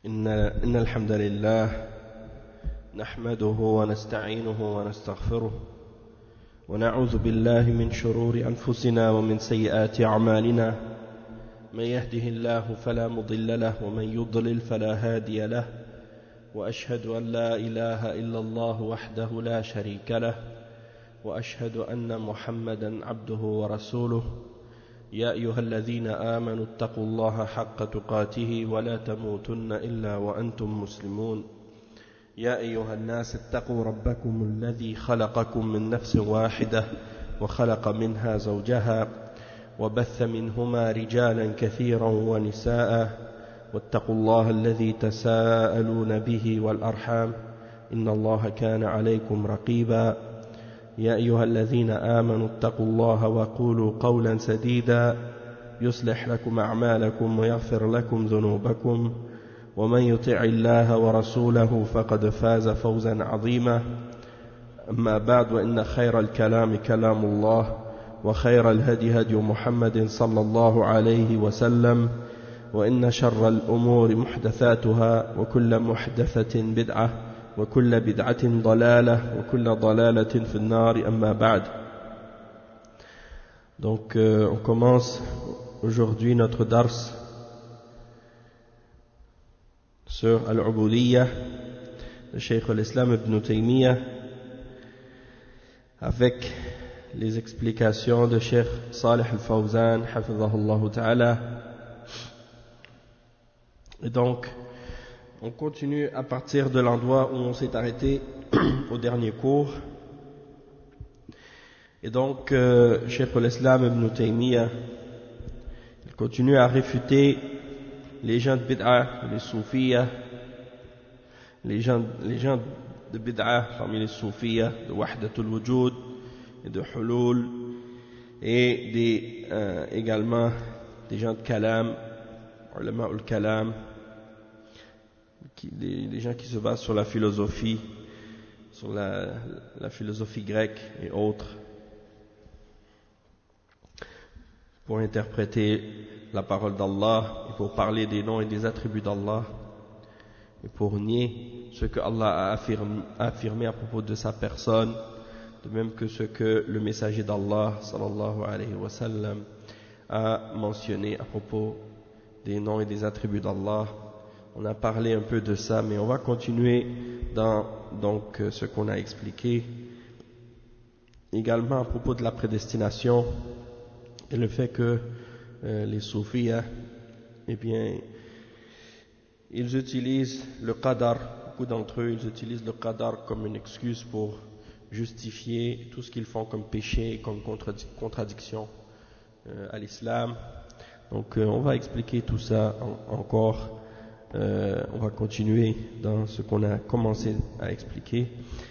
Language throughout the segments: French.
إن الحمد لله نحمده ونستعينه ونستغفره ونعوذ بالله من شرور أنفسنا ومن سيئات أعمالنا من يهده الله فلا مضل له ومن يضلل فلا هادي له وأشهد أن لا إله إلا الله وحده لا شريك له وأشهد أن محمدا عبده ورسوله يا أيها الذين آمنوا اتقوا الله حق تقاته ولا تموتن إلا وأنتم مسلمون يا أيها الناس اتقوا ربكم الذي خلقكم من نفس واحدة وخلق منها زوجها وبث منهما رجالا كثيرا ونساء واتقوا الله الذي تساءلون به والأرحام إن الله كان عليكم رقيبا يا أيها الذين آمنوا اتقوا الله وقولوا قولا سديدا يصلح لكم أعمالكم ويغفر لكم ذنوبكم ومن يطع الله ورسوله فقد فاز فوزا عظيما أما بعد وإن خير الكلام كلام الله وخير الهدي هدي محمد صلى الله عليه وسلم وإن شر الأمور محدثاتها وكل محدثة بدعة وكل بدعة ضلالة وكل ضلالة في النار أما بعد. Donc on commence aujourd'hui notre dars sur Al-Ubudiyya de Cheikh al-Islam Ibn Taymiyyah avec les explications de Cheikh Salih al-Fawzan hafidhahullah ta'ala. Et donc on continue à partir de l'endroit où on s'est arrêté au dernier cours. Et donc, Cheikh al-Islam Ibn Taymiyyah, il continue à réfuter les gens de bid'ah, les soufiyas, les gens de bid'ah parmi les soufiyas, de wahdatul wujud et de hulul, et également des gens de kalam, ulama ul-kalam, des gens qui se basent sur la philosophie, sur la philosophie grecque et autres, pour interpréter la parole d'Allah et pour parler des noms et des attributs d'Allah et pour nier ce que Allah a affirmé à propos de sa personne, de même que ce que le messager d'Allah sallallahu alayhi wa sallam a mentionné à propos des noms et des attributs d'Allah. On a parlé un peu de ça, mais on va continuer dans donc ce qu'on a expliqué. Également à propos de la prédestination et le fait que les soufis, eh bien, ils utilisent le qadar, beaucoup d'entre eux, ils utilisent le qadar comme une excuse pour justifier tout ce qu'ils font comme péché, comme contradiction à l'islam. Donc on va expliquer tout ça encore. On va continuer dans ce qu'on a commencé à expliquer.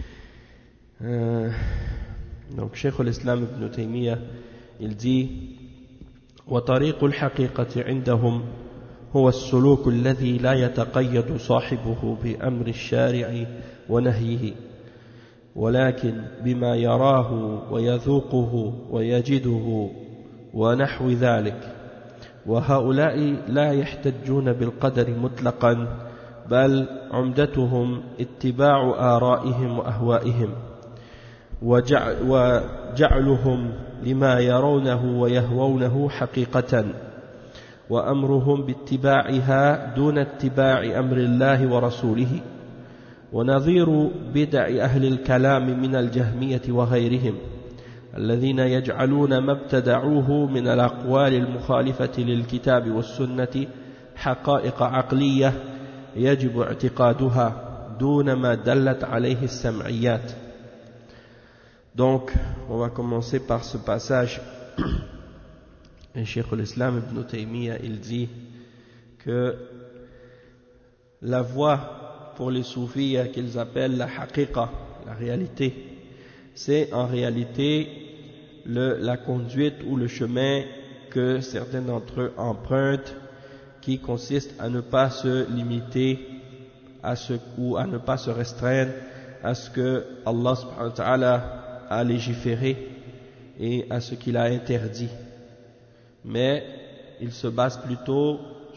Donc, Cheikh al-Islam Ibn Taymiyyah, il dit: وطريق الحقيقة عندهم هو السلوك الذي لا يتقيد صاحبه بأمر الشارع ونهيه، ولكن بما يراه ويذوقه ويجده ونحو ذلك. وهؤلاء لا يحتجون بالقدر مطلقا، بل عمدتهم اتباع آرائهم وأهوائهم وجعلهم لما يرونه ويهوونه حقيقة، وأمرهم باتباعها دون اتباع أمر الله ورسوله. ونظير بدع أهل الكلام من الجهمية وغيرهم الذين يجعلون ما ابتدعوه من الأقوال المخالفة للكتاب والسنة حقائق عقلية يجب اعتقادها دون ما دلت عليه السمعيات. Donc, on va commencer par ce passage. Et Cheikh al-Islam Ibn Taymiyyah, il dit que la voie pour les soufis qu'ils appellent la haqiqa, la réalité, c'est en réalité la conduite ou le chemin que certains d'entre eux empruntent, qui consiste à ne pas se limiter ou à ne pas se restreindre à ce que Allah subhanahu wa ta'ala a légiféré et à ce qu'il a interdit, mais ils se basent plutôt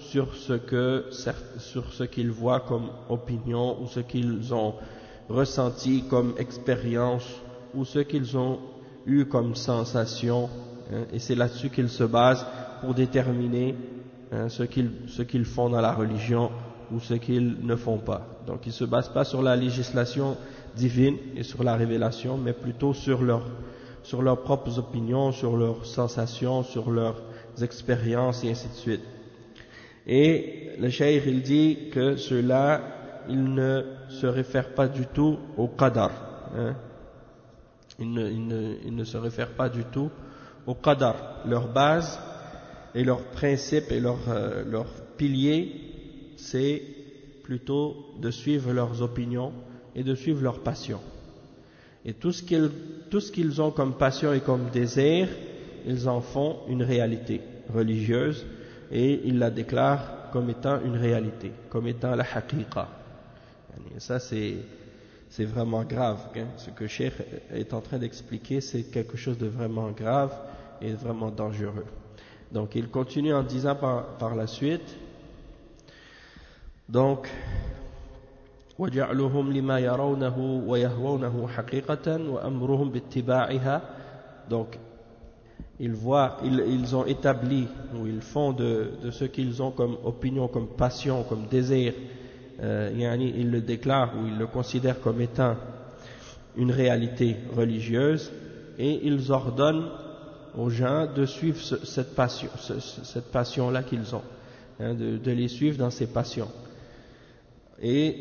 sur ce qu'ils voient comme opinion ou ce qu'ils ont ressenti comme expérience ou ce qu'ils ont eu comme sensation, hein, et c'est là-dessus qu'ils se basent pour déterminer ce qu'ils font dans la religion ou ce qu'ils ne font pas. Donc ils ne se basent pas sur la législation divine et sur la révélation, mais plutôt sur leurs propres opinions, sur leurs sensations, sur leurs expériences et ainsi de suite. Et le cheikh il dit que ceux-là, ils ne se réfèrent pas du tout au qadar, hein. Ils ne se réfèrent pas du tout au qadar. Leur base et leur principe et leur pilier, c'est plutôt de suivre leurs opinions et de suivre leurs passions. Et tout ce qu'ils ont comme passion et comme désir, ils en font une réalité religieuse et ils la déclarent comme étant une réalité, comme étant la haqiqa. Et ça c'est vraiment grave, hein. Ce que Cheikh est en train d'expliquer, c'est quelque chose de vraiment grave et vraiment dangereux. Donc il continue en disant par la suite, donc وَجَعْلُهُمْ لِمَا يَرَوْنَهُ وَيَهْوَوْنَهُ حَقِيقَةً وَأَمْرُهُمْ بِاتِّبَاعِهَا. Donc ils ont établi ou ils font de ce qu'ils ont comme opinion, comme passion, comme désir, ils le déclarent ou ils le considèrent comme étant une réalité religieuse, et ils ordonnent aux gens de suivre cette passion-là qu'ils ont, hein, de les suivre dans ces passions, et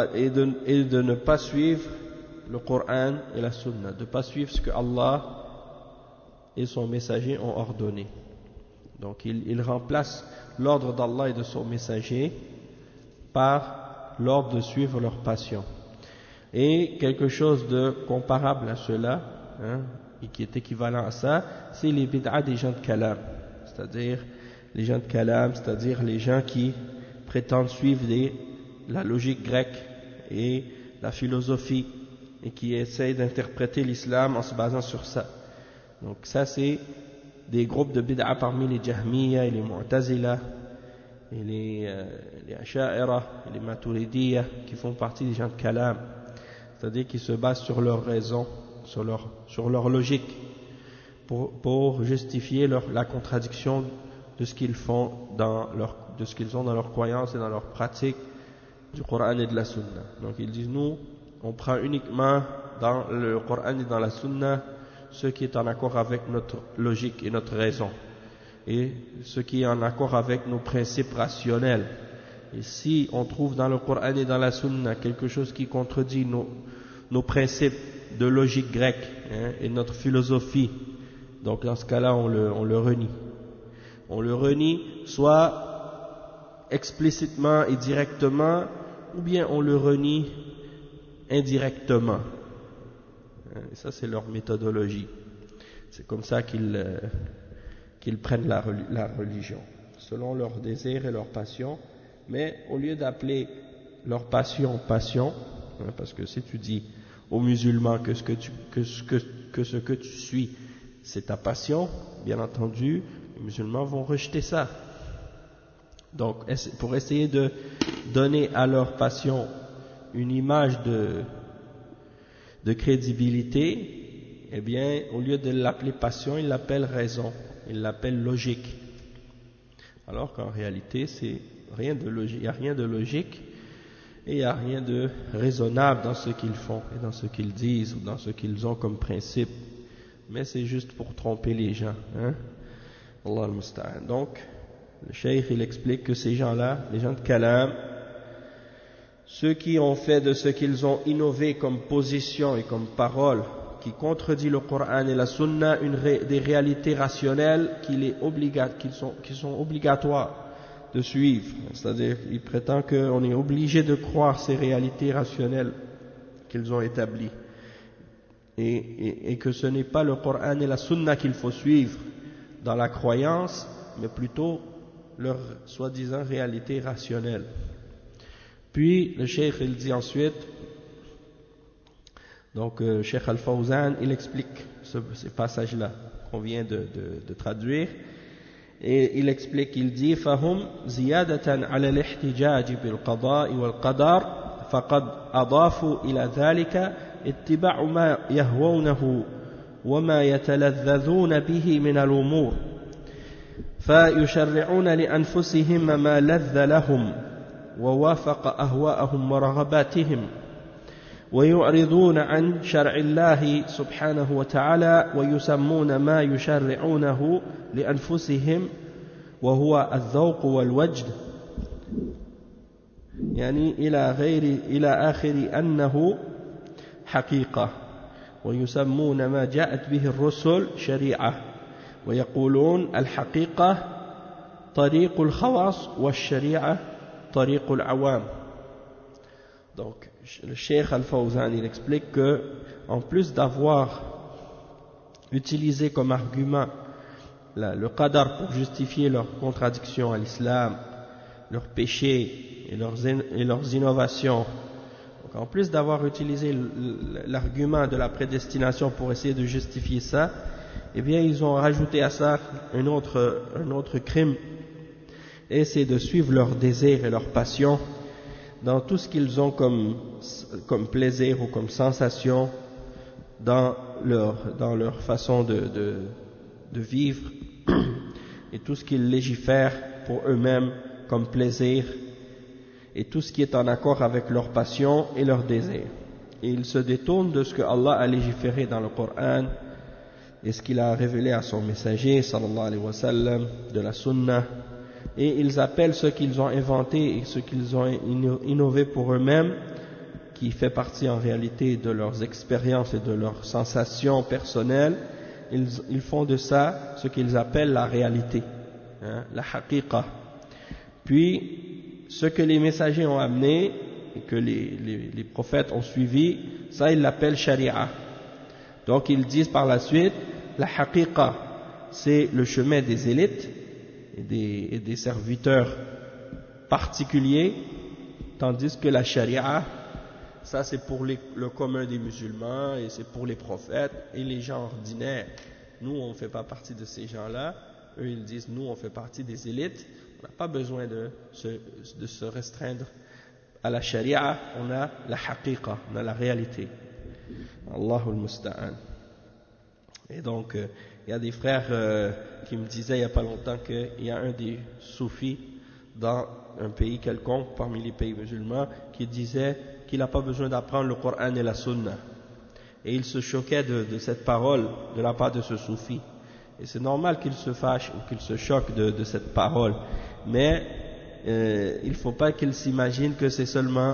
de ne pas suivre le Coran et la Sunna, de ne pas suivre ce que Allah et son messager ont ordonné. Donc ils remplacent l'ordre d'Allah et de son messager par l'ordre de suivre leur passion. Et quelque chose de comparable à cela, hein, et qui est équivalent à ça, c'est les bid'a des gens de kalam, c'est-à-dire les gens de kalam, c'est-à-dire les gens qui prétendent suivre la logique grecque et la philosophie et qui essayent d'interpréter l'islam en se basant sur ça. Donc ça c'est des groupes de bid'a parmi les Jahmiya et les Mu'tazila et les Asha'ira et les Maturidiyya, qui font partie des gens de kalam, c'est-à-dire qui se basent sur leur raison, sur leur logique, pour justifier la contradiction de ce qu'ils font de ce qu'ils ont dans leur croyance et dans leur pratique du Coran et de la Sunna. Donc ils disent, nous on prend uniquement dans le Coran et dans la Sunna ce qui est en accord avec notre logique et notre raison, et ce qui est en accord avec nos principes rationnels. Et si on trouve dans le Coran et dans la Sunna quelque chose qui contredit nos principes de logique grecque, hein, et notre philosophie, donc dans ce cas-là on le renie. On le renie soit explicitement et directement, ou bien on le renie indirectement. Et ça c'est leur méthodologie. C'est comme ça qu'ils prennent la religion, selon leurs désirs et leurs passions. Mais au lieu d'appeler leur passion, hein, parce que si tu dis aux musulmans que ce que tu suis c'est ta passion, bien entendu les musulmans vont rejeter ça. Donc pour essayer de donner à leur passion une image de crédibilité, eh bien au lieu de l'appeler passion, ils l'appellent raison, ils l'appellent logique, alors qu'en réalité c'est rien de logique, il n'y a rien de logique et il n'y a rien de raisonnable dans ce qu'ils font et dans ce qu'ils disent ou dans ce qu'ils ont comme principe, mais c'est juste pour tromper les gens, hein? Allah al-Musta'an. Donc le cheikh il explique que ces gens-là, les gens de kalam, ceux qui ont fait de ce qu'ils ont innové comme position et comme parole, qui contredit le Coran et la Sunna, des réalités rationnelles qui sont obligatoires de suivre. C'est-à-dire, ils prétendent qu'on est obligé de croire ces réalités rationnelles qu'ils ont établies. Et que ce n'est pas le Coran et la Sunna qu'il faut suivre dans la croyance, mais plutôt leur soi-disant réalité rationnelle. Puis le cheikh il dit ensuite, donc Cheikh Al-Fawzan il explique ces passages-là qu'on vient de traduire, Et il explique, il dit فهم زيادة على الاحتجاج بالقضاء والقدر فقد أضافوا إلى ذلك اتباع ما يهوونه وما يتلذذون به من الأمور فيشرعون لأنفسهم ما لذ لهم ووافق أهواءهم ورغباتهم ويعرضون عن شرع الله سبحانه وتعالى ويسمون ما يشرعونه لأنفسهم وهو الذوق والوجد يعني إلى آخر أنه حقيقة ويسمون ما جاءت به الرسل شريعة ويقولون الحقيقة طريق الخواص والشريعة طريق العوام. Donc le Cheikh Al-Fawzan il explique que en plus d'avoir utilisé comme argument le qadar pour justifier leur contradiction à l'islam, leurs péchés et leurs innovations, donc en plus d'avoir utilisé l'argument de la prédestination pour essayer de justifier ça, eh bien ils ont rajouté à ça un autre crime, et c'est de suivre leurs désirs et leurs passions dans tout ce qu'ils ont comme plaisir ou comme sensation dans leur façon de vivre et tout ce qu'ils légifèrent pour eux-mêmes comme plaisir et tout ce qui est en accord avec leurs passions et leurs désirs. Et ils se détournent de ce que Allah a légiféré dans le Coran et ce qu'il a révélé à son messager sallallahu alayhi wa sallam de la sunna, et ils appellent ce qu'ils ont inventé et ce qu'ils ont innové pour eux-mêmes, qui fait partie en réalité de leurs expériences et de leurs sensations personnelles, ils font de ça ce qu'ils appellent la réalité, la haqiqa. Puis ce que les messagers ont amené et que les prophètes ont suivi, ça ils l'appellent sharia. Donc ils disent par la suite, la haqiqa c'est le chemin des élites et des serviteurs particuliers, tandis que la charia, ça c'est pour le commun des musulmans et c'est pour les prophètes et les gens ordinaires. Nous on ne fait pas partie de ces gens-là, eux ils disent nous on fait partie des élites, on n'a pas besoin de se restreindre à la charia, on a la haqiqa, on a la réalité. Allahul musta'an. Et donc il y a des frères qui me disaient il n'y a pas longtemps qu'il y a un des soufis dans un pays quelconque parmi les pays musulmans qui disait qu'il n'a pas besoin d'apprendre le Coran et la Sunna, et il se choquait de cette parole de la part de ce soufi, et c'est normal qu'il se fâche ou qu'il se choque de cette parole, mais il ne faut pas qu'il s'imagine que c'est seulement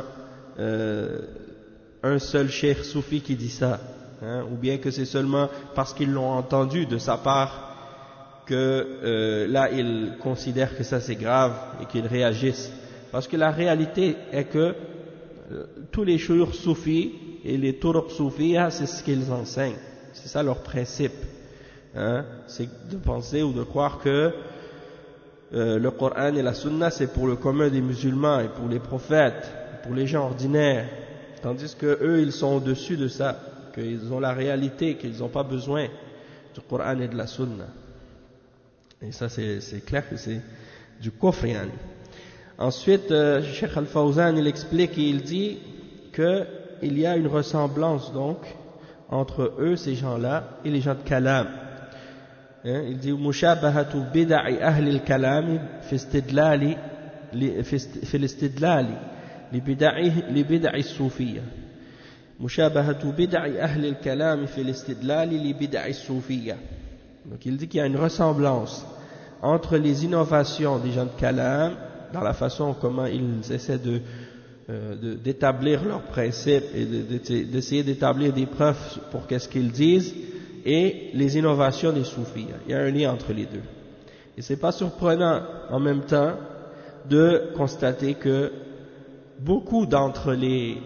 un seul cheikh soufi qui dit ça, ou bien que c'est seulement parce qu'ils l'ont entendu de sa part que là ils considèrent que ça c'est grave et qu'ils réagissent, parce que la réalité est que tous les shuyukh soufis et les turuq soufiyya, c'est ce qu'ils enseignent, c'est ça leur principe, c'est de penser ou de croire que le Coran et la Sunna c'est pour le commun des musulmans et pour les prophètes, pour les gens ordinaires, tandis que eux ils sont au-dessus de ça, qu'ils ont la réalité, qu'ils n'ont pas besoin du Coran et de la Sunna. Et ça c'est clair que c'est du kufr yani. Ensuite Cheikh Al-Fawzan il explique et il dit qu'il y a une ressemblance donc entre eux, ces gens-là, et les gens de Kalam. Il dit mushabahatu bid'i ahli al-kalam fi istidlali fi al-istidlali li bid'i as-sufiyya. mushabahatu bid'i ahli al-kalam fi al-istidlali li bid'i as-sufiyya. Donc il dit qu'il y a une ressemblance entre les innovations des gens de Kalam dans la façon comment ils essaient d'établir leurs principes et d'essayer d'établir des preuves pour qu'est-ce qu'ils disent, et les innovations des soufis. Il y a un lien entre les deux. Et c'est pas surprenant en même temps de constater que beaucoup d'entre les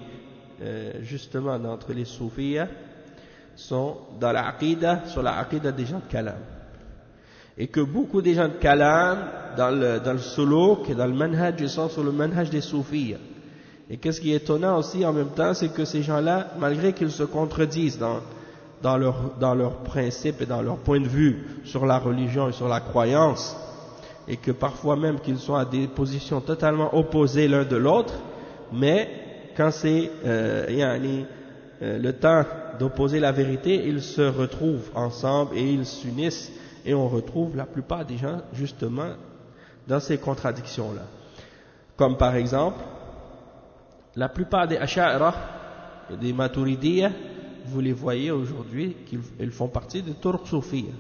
soufis sont dans la aqidah, sur la aqidah des gens de Kalam. Et que beaucoup des gens de Kalam, dans le suluk et dans le manhaj, ils sont sur le manhaj des soufis. Et qu'est-ce qui est étonnant aussi en même temps, c'est que ces gens-là, malgré qu'ils se contredisent dans leurs principes et dans leur point de vue sur la religion et sur la croyance, et que parfois même qu'ils sont à des positions totalement opposées l'un de l'autre, mais quand c'est le temps d'opposer la vérité, ils se retrouvent ensemble et ils s'unissent, et on retrouve la plupart des gens justement dans ces contradictions-là. Comme par exemple, la plupart des Asha'ira et des Maturidiyya, vous les voyez aujourd'hui, qu'ils font partie des Turks Soufiyya.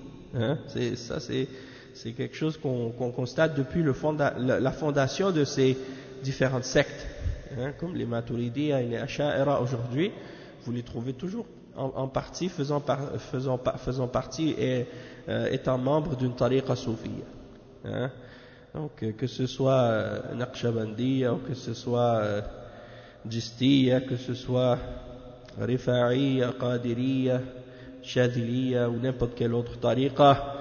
C'est quelque chose qu'on constate depuis la fondation de ces différentes sectes. Comme les Maturidiyya et les Asha'ira aujourd'hui, vous les trouvez toujours en partie faisant partie et étant membres d'une tariqa soufiyya. Donc que ce soit Naqshbandiyya, ou que ce soit Jistiyya, que ce soit Rifa'iyya, Qadiriyya, Shadiliyya ou n'importe quelle autre tariqa,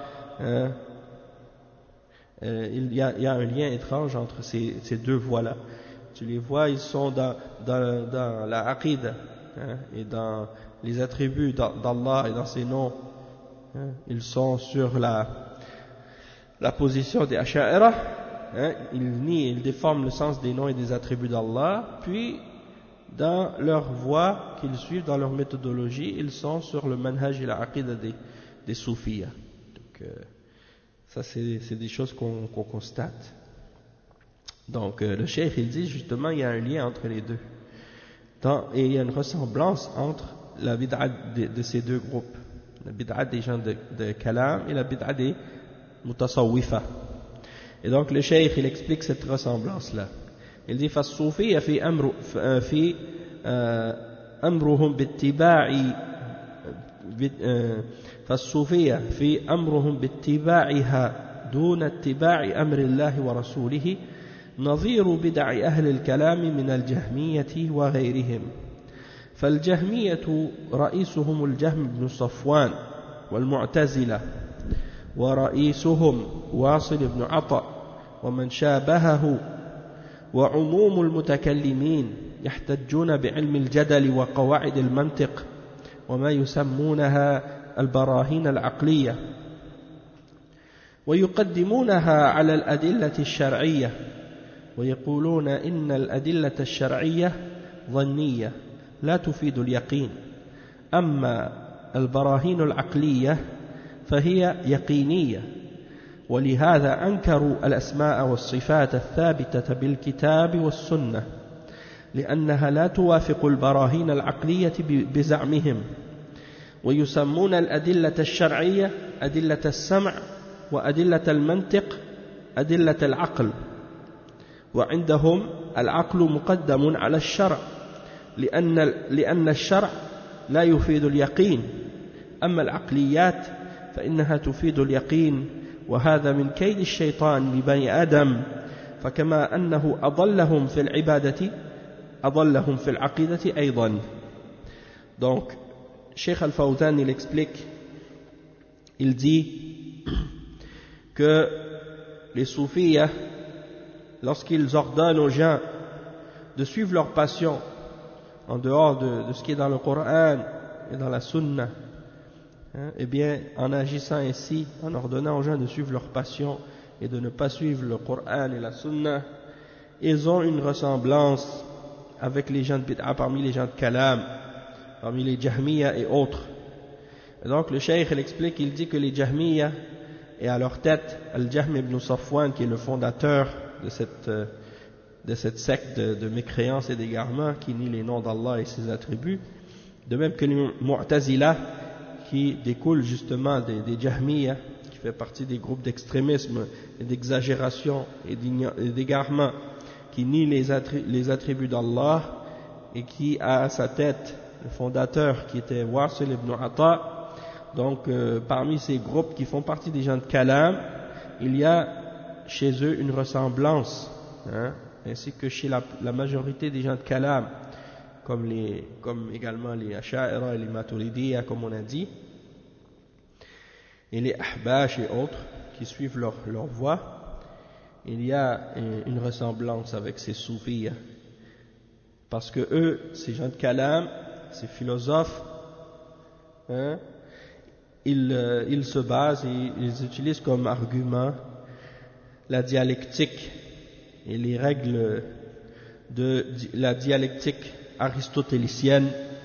il y a un lien étrange entre ces deux voies-là. Tu les vois, ils sont dans la aqida, et dans les attributs d'Allah et dans ses noms, ils sont sur la position des Asha'ira, ils déforment le sens des noms et des attributs d'Allah, puis dans leur voie qu'ils suivent, dans leur méthodologie, ils sont sur le manhaj et la aqida des soufiyya. Donc ça c'est des choses qu'on constate. Donc le cheikh il dit justement il y a un lien entre les deux, et il y a une ressemblance entre la bid'a de ces deux groupes, la bid'a des gens de kalam et la bid'a des mutasawwifa. Et donc le cheikh il explique cette ressemblance là. Il dit فالصوفية في أمرهم فالصوفية في أمرهم باتباعها دون اتباع أمر الله ورسوله نظير بدع أهل الكلام من الجهمية وغيرهم. فالجهمية رئيسهم الجهم بن صفوان والمعتزلة، ورئيسهم واصل بن عطاء ومن شابهه، وعموم المتكلمين يحتجون بعلم الجدل وقواعد المنطق وما يسمونها البراهين العقلية، ويقدمونها على الأدلة الشرعية، ويقولون إن الأدلة الشرعية ظنية لا تفيد اليقين، أما البراهين العقلية فهي يقينية. ولهذا أنكروا الأسماء والصفات الثابتة بالكتاب والسنة، لأنها لا توافق البراهين العقلية بزعمهم، ويسمون الأدلة الشرعية أدلة السمع، وأدلة المنطق أدلة العقل، وعندهم العقل مقدم على الشرع، لأن الشرع لا يفيد اليقين، أما العقليات فإنها تفيد اليقين، وهذا من كيد الشيطان لبني آدم، فكما أنه أضلهم في العبادة أضلهم في العقيدة أيضا. Donc, Cheikh Al-Fawzan il explique, il dit que les soufiyas, lorsqu'ils ordonnent aux gens de suivre leur passion en dehors de ce qui est dans le Coran et dans la Sunna, eh bien, en agissant ainsi, en ordonnant aux gens de suivre leur passion et de ne pas suivre le Coran et la Sunna, ils ont une ressemblance avec les gens de bid'a parmi les gens de kalam, parmi les jahmiya et autres. Et donc le cheikh il explique, il dit que les jahmiya, et à leur tête Al-Jahm ibn Safwan, qui est le fondateur de cette secte de mécréance et d'égarement qui nie les noms d'Allah et ses attributs, de même que les Mu'tazila, qui découle justement des Jahmiya, qui fait partie des groupes d'extrémisme et d'exagération et d'égarement, qui nie les attributs d'Allah, et qui a à sa tête le fondateur qui était Wasil ibn Ata. Donc parmi ces groupes qui font partie des gens de Kalam, il y a chez eux une ressemblance, ainsi que chez la majorité des gens de Kalam, comme également les Asha'ira et les Maturidiyya, comme on a dit, et les Ahbash et autres qui suivent leur voie. Il y a une ressemblance avec ces soufis, parce que eux, ces gens de Kalam, ces philosophes, ils se basent et ils utilisent comme argument la dialectique et les règles de la dialectique aristotélicienne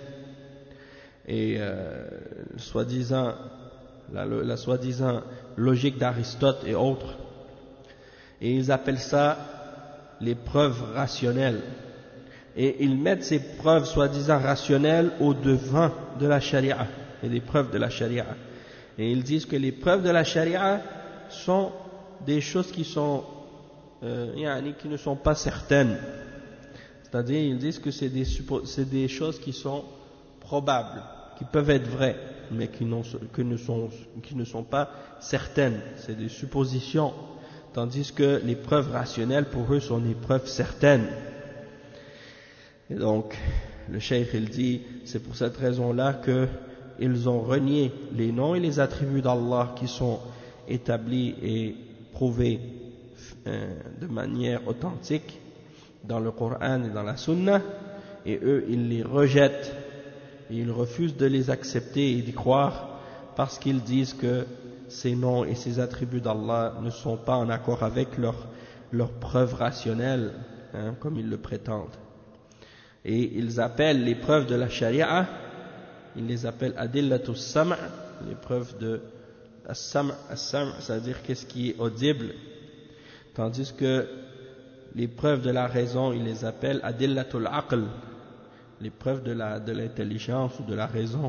et soi-disant la soi-disant logique d'Aristote et autres, et ils appellent ça les preuves rationnelles, et ils mettent ces preuves soi-disant rationnelles au devant de la charia et des preuves de la charia, et ils disent que les preuves de la charia sont des choses qui sont qui ne sont pas certaines, c'est-à-dire ils disent que c'est des choses qui sont probables, qui peuvent être vraies, mais qui ne sont pas certaines, c'est des suppositions, tandis que les preuves rationnelles pour eux sont des preuves certaines. Et donc le cheikh il dit, c'est pour cette raison-là qu'ils ont renié les noms et les attributs d'Allah qui sont établis et prouvés de manière authentique dans le Coran et dans la Sunna, et eux ils les rejettent et ils refusent de les accepter et d'y croire parce qu'ils disent que ces noms et ces attributs d'Allah ne sont pas en accord avec leurs preuves rationnelles, comme ils le prétendent. Et ils appellent les preuves de la charia, ils les appellent adillatus sam', les preuves de as-sam', c'est-à-dire qu'est-ce qui est audible, tandis que les preuves de la raison, ils les appellent adillatul aql, les preuves de l'intelligence ou de la raison.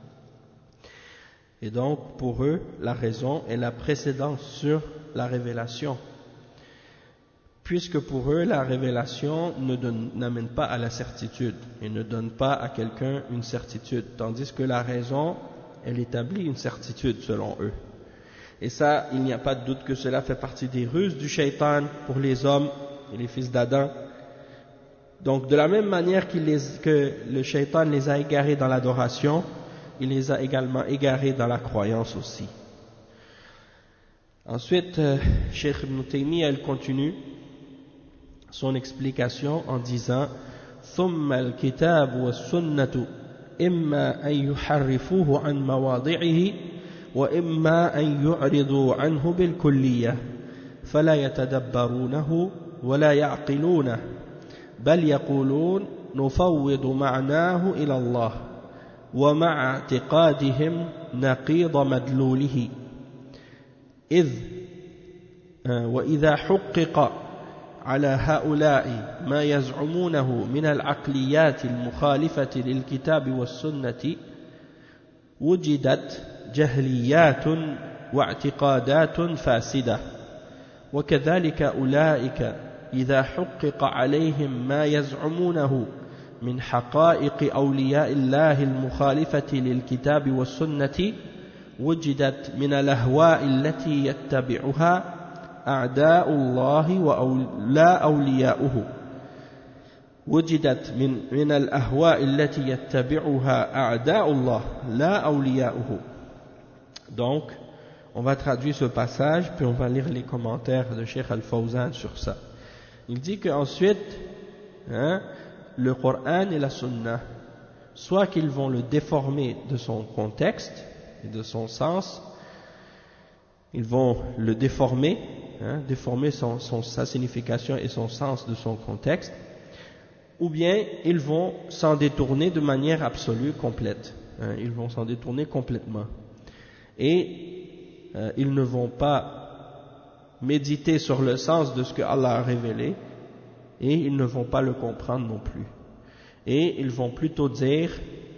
Et donc pour eux la raison est la précédence sur la révélation, puisque pour eux la révélation n'amène pas à la certitude et ne donne pas à quelqu'un une certitude, tandis que la raison elle établit une certitude selon eux. Et ça, il n'y a pas de doute que cela fait partie des ruses du shaitan pour les hommes et les fils d'Adam. Donc de la même manière que le shaitan les a égarés dans l'adoration, il les a également égarés dans la croyance aussi. Ensuite, Cheikh Ibn Taymiyyah elle continue son explication en disant ثم الكتاب والسنة إما أن يحرفوه عن مواضعه وإما أن يعرضوا عنه بالكلية فلا يتدبرونه ولا يعقلونه بل يقولون نفوض معناه إلى الله ومع اعتقادهم نقيض مدلوله وإذا حقق على هؤلاء ما يزعمونه من العقليات المخالفة للكتاب والسنة وجدت جهليات واعتقادات فاسدة وكذلك أولئك إذا حقق عليهم ما يزعمونه من حقائق أولياء الله المخالفة للكتاب والسنة وجدت من الأهواء التي يتبعها أعداء الله ولا أولياؤه وجدت من الأهواء التي يتبعها أعداء الله لا أولياؤه. Donc, on va traduire ce passage, puis on va lire les commentaires de Cheikh Al-Fawzan sur ça. Il dit qu'ensuite, le Coran et la Sunna, soit qu'ils vont le déformer de son contexte et de son sens, ils vont le déformer, déformer sa signification et son sens de son contexte, ou bien ils vont s'en détourner de manière absolue, complète. Ils vont s'en détourner complètement. Et ils ne vont pas méditer sur le sens de ce que Allah a révélé, et ils ne vont pas le comprendre non plus. Et ils vont plutôt dire,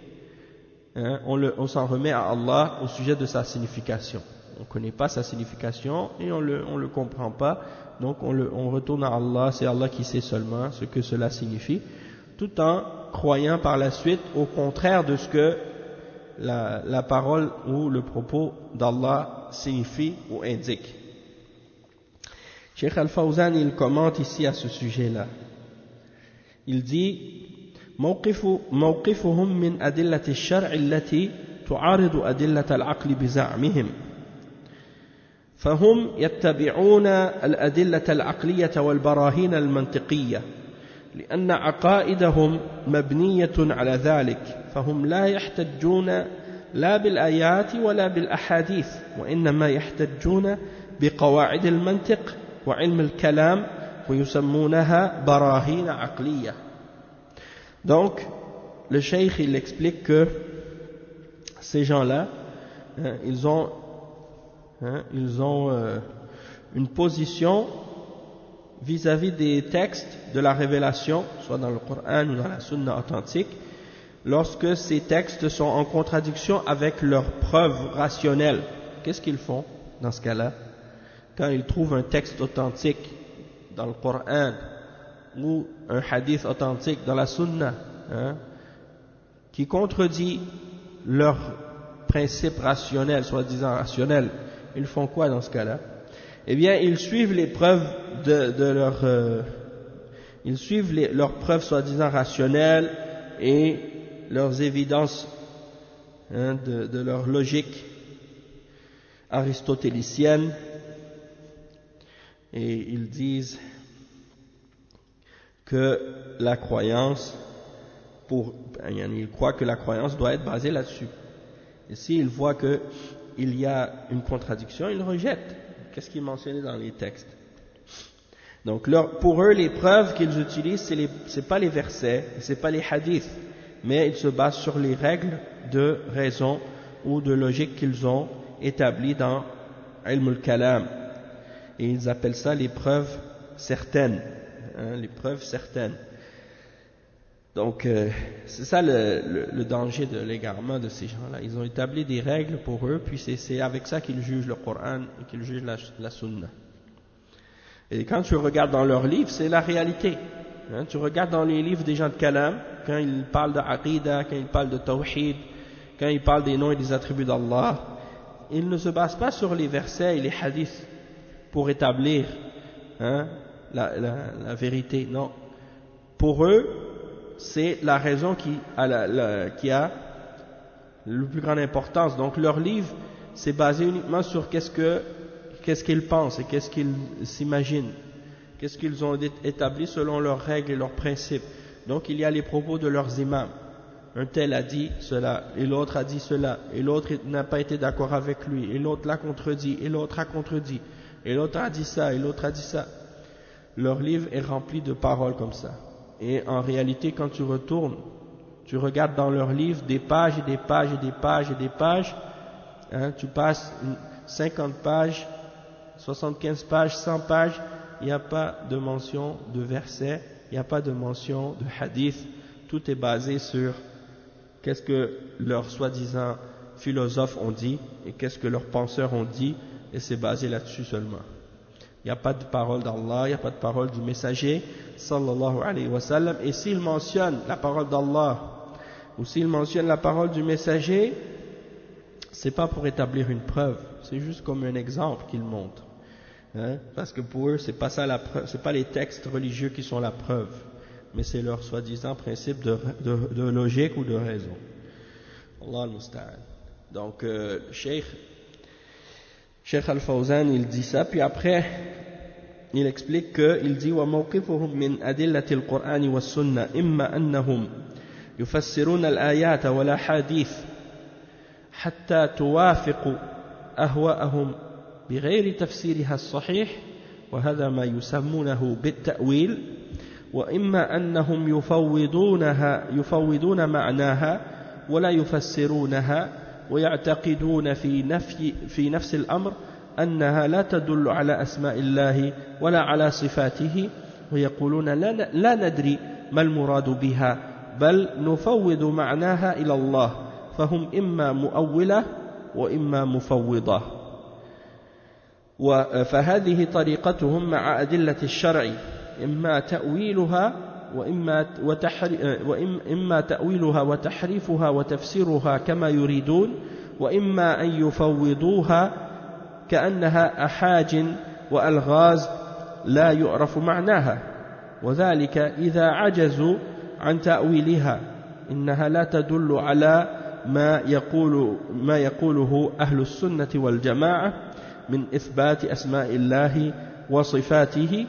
on s'en remet à Allah au sujet de sa signification. On ne connaît pas sa signification et on le comprend pas, donc on retourne à Allah, c'est Allah qui sait seulement ce que cela signifie, tout en croyant par la suite au contraire de ce que la parole ou le propos d'Allah signifie ou indique. Cheikh Al-Fawzan il commente ici à ce sujet-là. Il dit موقفهم من أدلة الشرع التي تعارض أدلة العقل بزعمهم فهم يتبعون الأدلة العقلية والبراهين المنطقية لأن عقائدهم مبنية على ذلك فهم لا يحتجون لا بالآيات ولا بالأحاديث وإنما يحتجون بقواعد المنطق وعلم الكلام ويسمونها براهين عقلية. Donc le cheikh il explique que ces gens-là ils ont une position vis-à-vis des textes de la révélation, soit dans le Coran ou dans la Sunna authentique, lorsque ces textes sont en contradiction avec leurs preuves rationnelles. Qu'est-ce qu'ils font dans ce cas-là? Quand ils trouvent un texte authentique dans le Coran ou un hadith authentique dans la Sunna qui contredit leurs principes rationnels, soi-disant rationnels, ils font quoi dans ce cas-là? Eh bien, ils suivent les preuves leurs preuves soi-disant rationnelles et leurs évidences de leur logique aristotélicienne, et ils disent que la croyance, ils croient que la croyance doit être basée là-dessus. Et s'ils voient qu'il y a une contradiction, ils rejettent. Qu'est-ce qui est mentionné dans les textes? Donc pour eux, les preuves qu'ils utilisent, c'est pas les versets, c'est pas les hadiths, mais ils se basent sur les règles de raison ou de logique qu'ils ont établies dans Ilm al-Kalam. Et ils appellent ça les preuves certaines. Les preuves certaines. Donc c'est ça le danger de l'égarement de ces gens-là. Ils ont établi des règles pour eux, puis c'est avec ça qu'ils jugent le Coran et qu'ils jugent la Sunna. Et quand tu regardes dans leurs livres, c'est la réalité. Tu regardes dans les livres des gens de Kalam, quand ils parlent de Aqidah, quand ils parlent de Tawhid, quand ils parlent des noms et des attributs d'Allah, ils ne se basent pas sur les versets et les hadiths pour établir la vérité. Non. Pour eux, c'est la raison qui a la plus grande importance. Donc leur livre, c'est basé uniquement sur qu'est-ce qu'ils pensent et qu'est-ce qu'ils s'imaginent, qu'est-ce qu'ils ont établi selon leurs règles et leurs principes. Donc il y a les propos de leurs imams. Un tel a dit cela, et l'autre a dit cela, et l'autre n'a pas été d'accord avec lui, et l'autre l'a contredit, et l'autre a contredit, et l'autre a dit ça, et l'autre a dit ça. Leur livre est rempli de paroles comme ça. Et en réalité, quand tu retournes, tu regardes dans leur livre des pages et des pages et des pages et des pages, tu passes 50 pages, 75 pages, 100 pages, il n'y a pas de mention de versets, il n'y a pas de mention de hadith, tout est basé sur qu'est-ce que leurs soi-disant philosophes ont dit et qu'est-ce que leurs penseurs ont dit, et c'est basé là-dessus seulement. Il n'y a pas de parole d'Allah, il n'y a pas de parole du messager sallallahu alayhi wa sallam, et s'il mentionne la parole d'Allah ou s'il mentionne la parole du messager, c'est pas pour établir une preuve, c'est juste comme un exemple qu'il montre, parce que pour eux c'est pas ça la preuve, c'est pas les textes religieux qui sont la preuve, mais c'est leur soi-disant principe de logique ou de raison. Allah al-Musta'an. Donc Cheikh Al-Fawzan il dit ça, puis après il explique que il dit وموقفهم من أدلة القرآن والسنة إما أنهم يفسرون الآيات ولا حديث حتى توافق أهواءهم بغير تفسيرها الصحيح وهذا ما يسمونه بالتأويل، وإما أنهم يفوضون معناها ولا يفسرونها ويعتقدون في نفس الأمر أنها لا تدل على أسماء الله ولا على صفاته، ويقولون لا ندري ما المراد بها بل نفوض معناها إلى الله، فهم إما مؤولة وإما مفوضة. فهذه طريقتهم مع أدلة الشرع، إما تأويلها وإما تأويلها وتحريفها وتفسيرها كما يريدون، وإما أن يفوضوها كأنها أحاج وألغاز لا يعرف معناها، وذلك إذا عجزوا عن تأويلها، إنها لا تدل على ما يقوله أهل السنة والجماعة من إثبات أسماء الله وصفاته.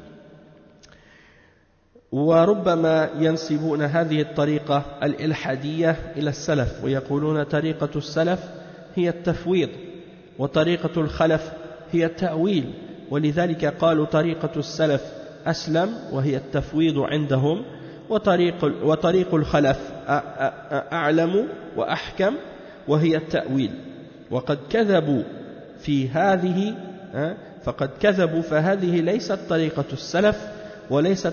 وربما ينسبون هذه الطريقة الإلحادية إلى السلف ويقولون طريقة السلف هي التفويض وطريقة الخلف هي التأويل، ولذلك قالوا طريقة السلف أسلم وهي التفويض عندهم وطريق الخلف أعلم وأحكم وهي التأويل وقد كذبوا في هذه فقد كذبوا فهذه ليست طريقة السلف وليست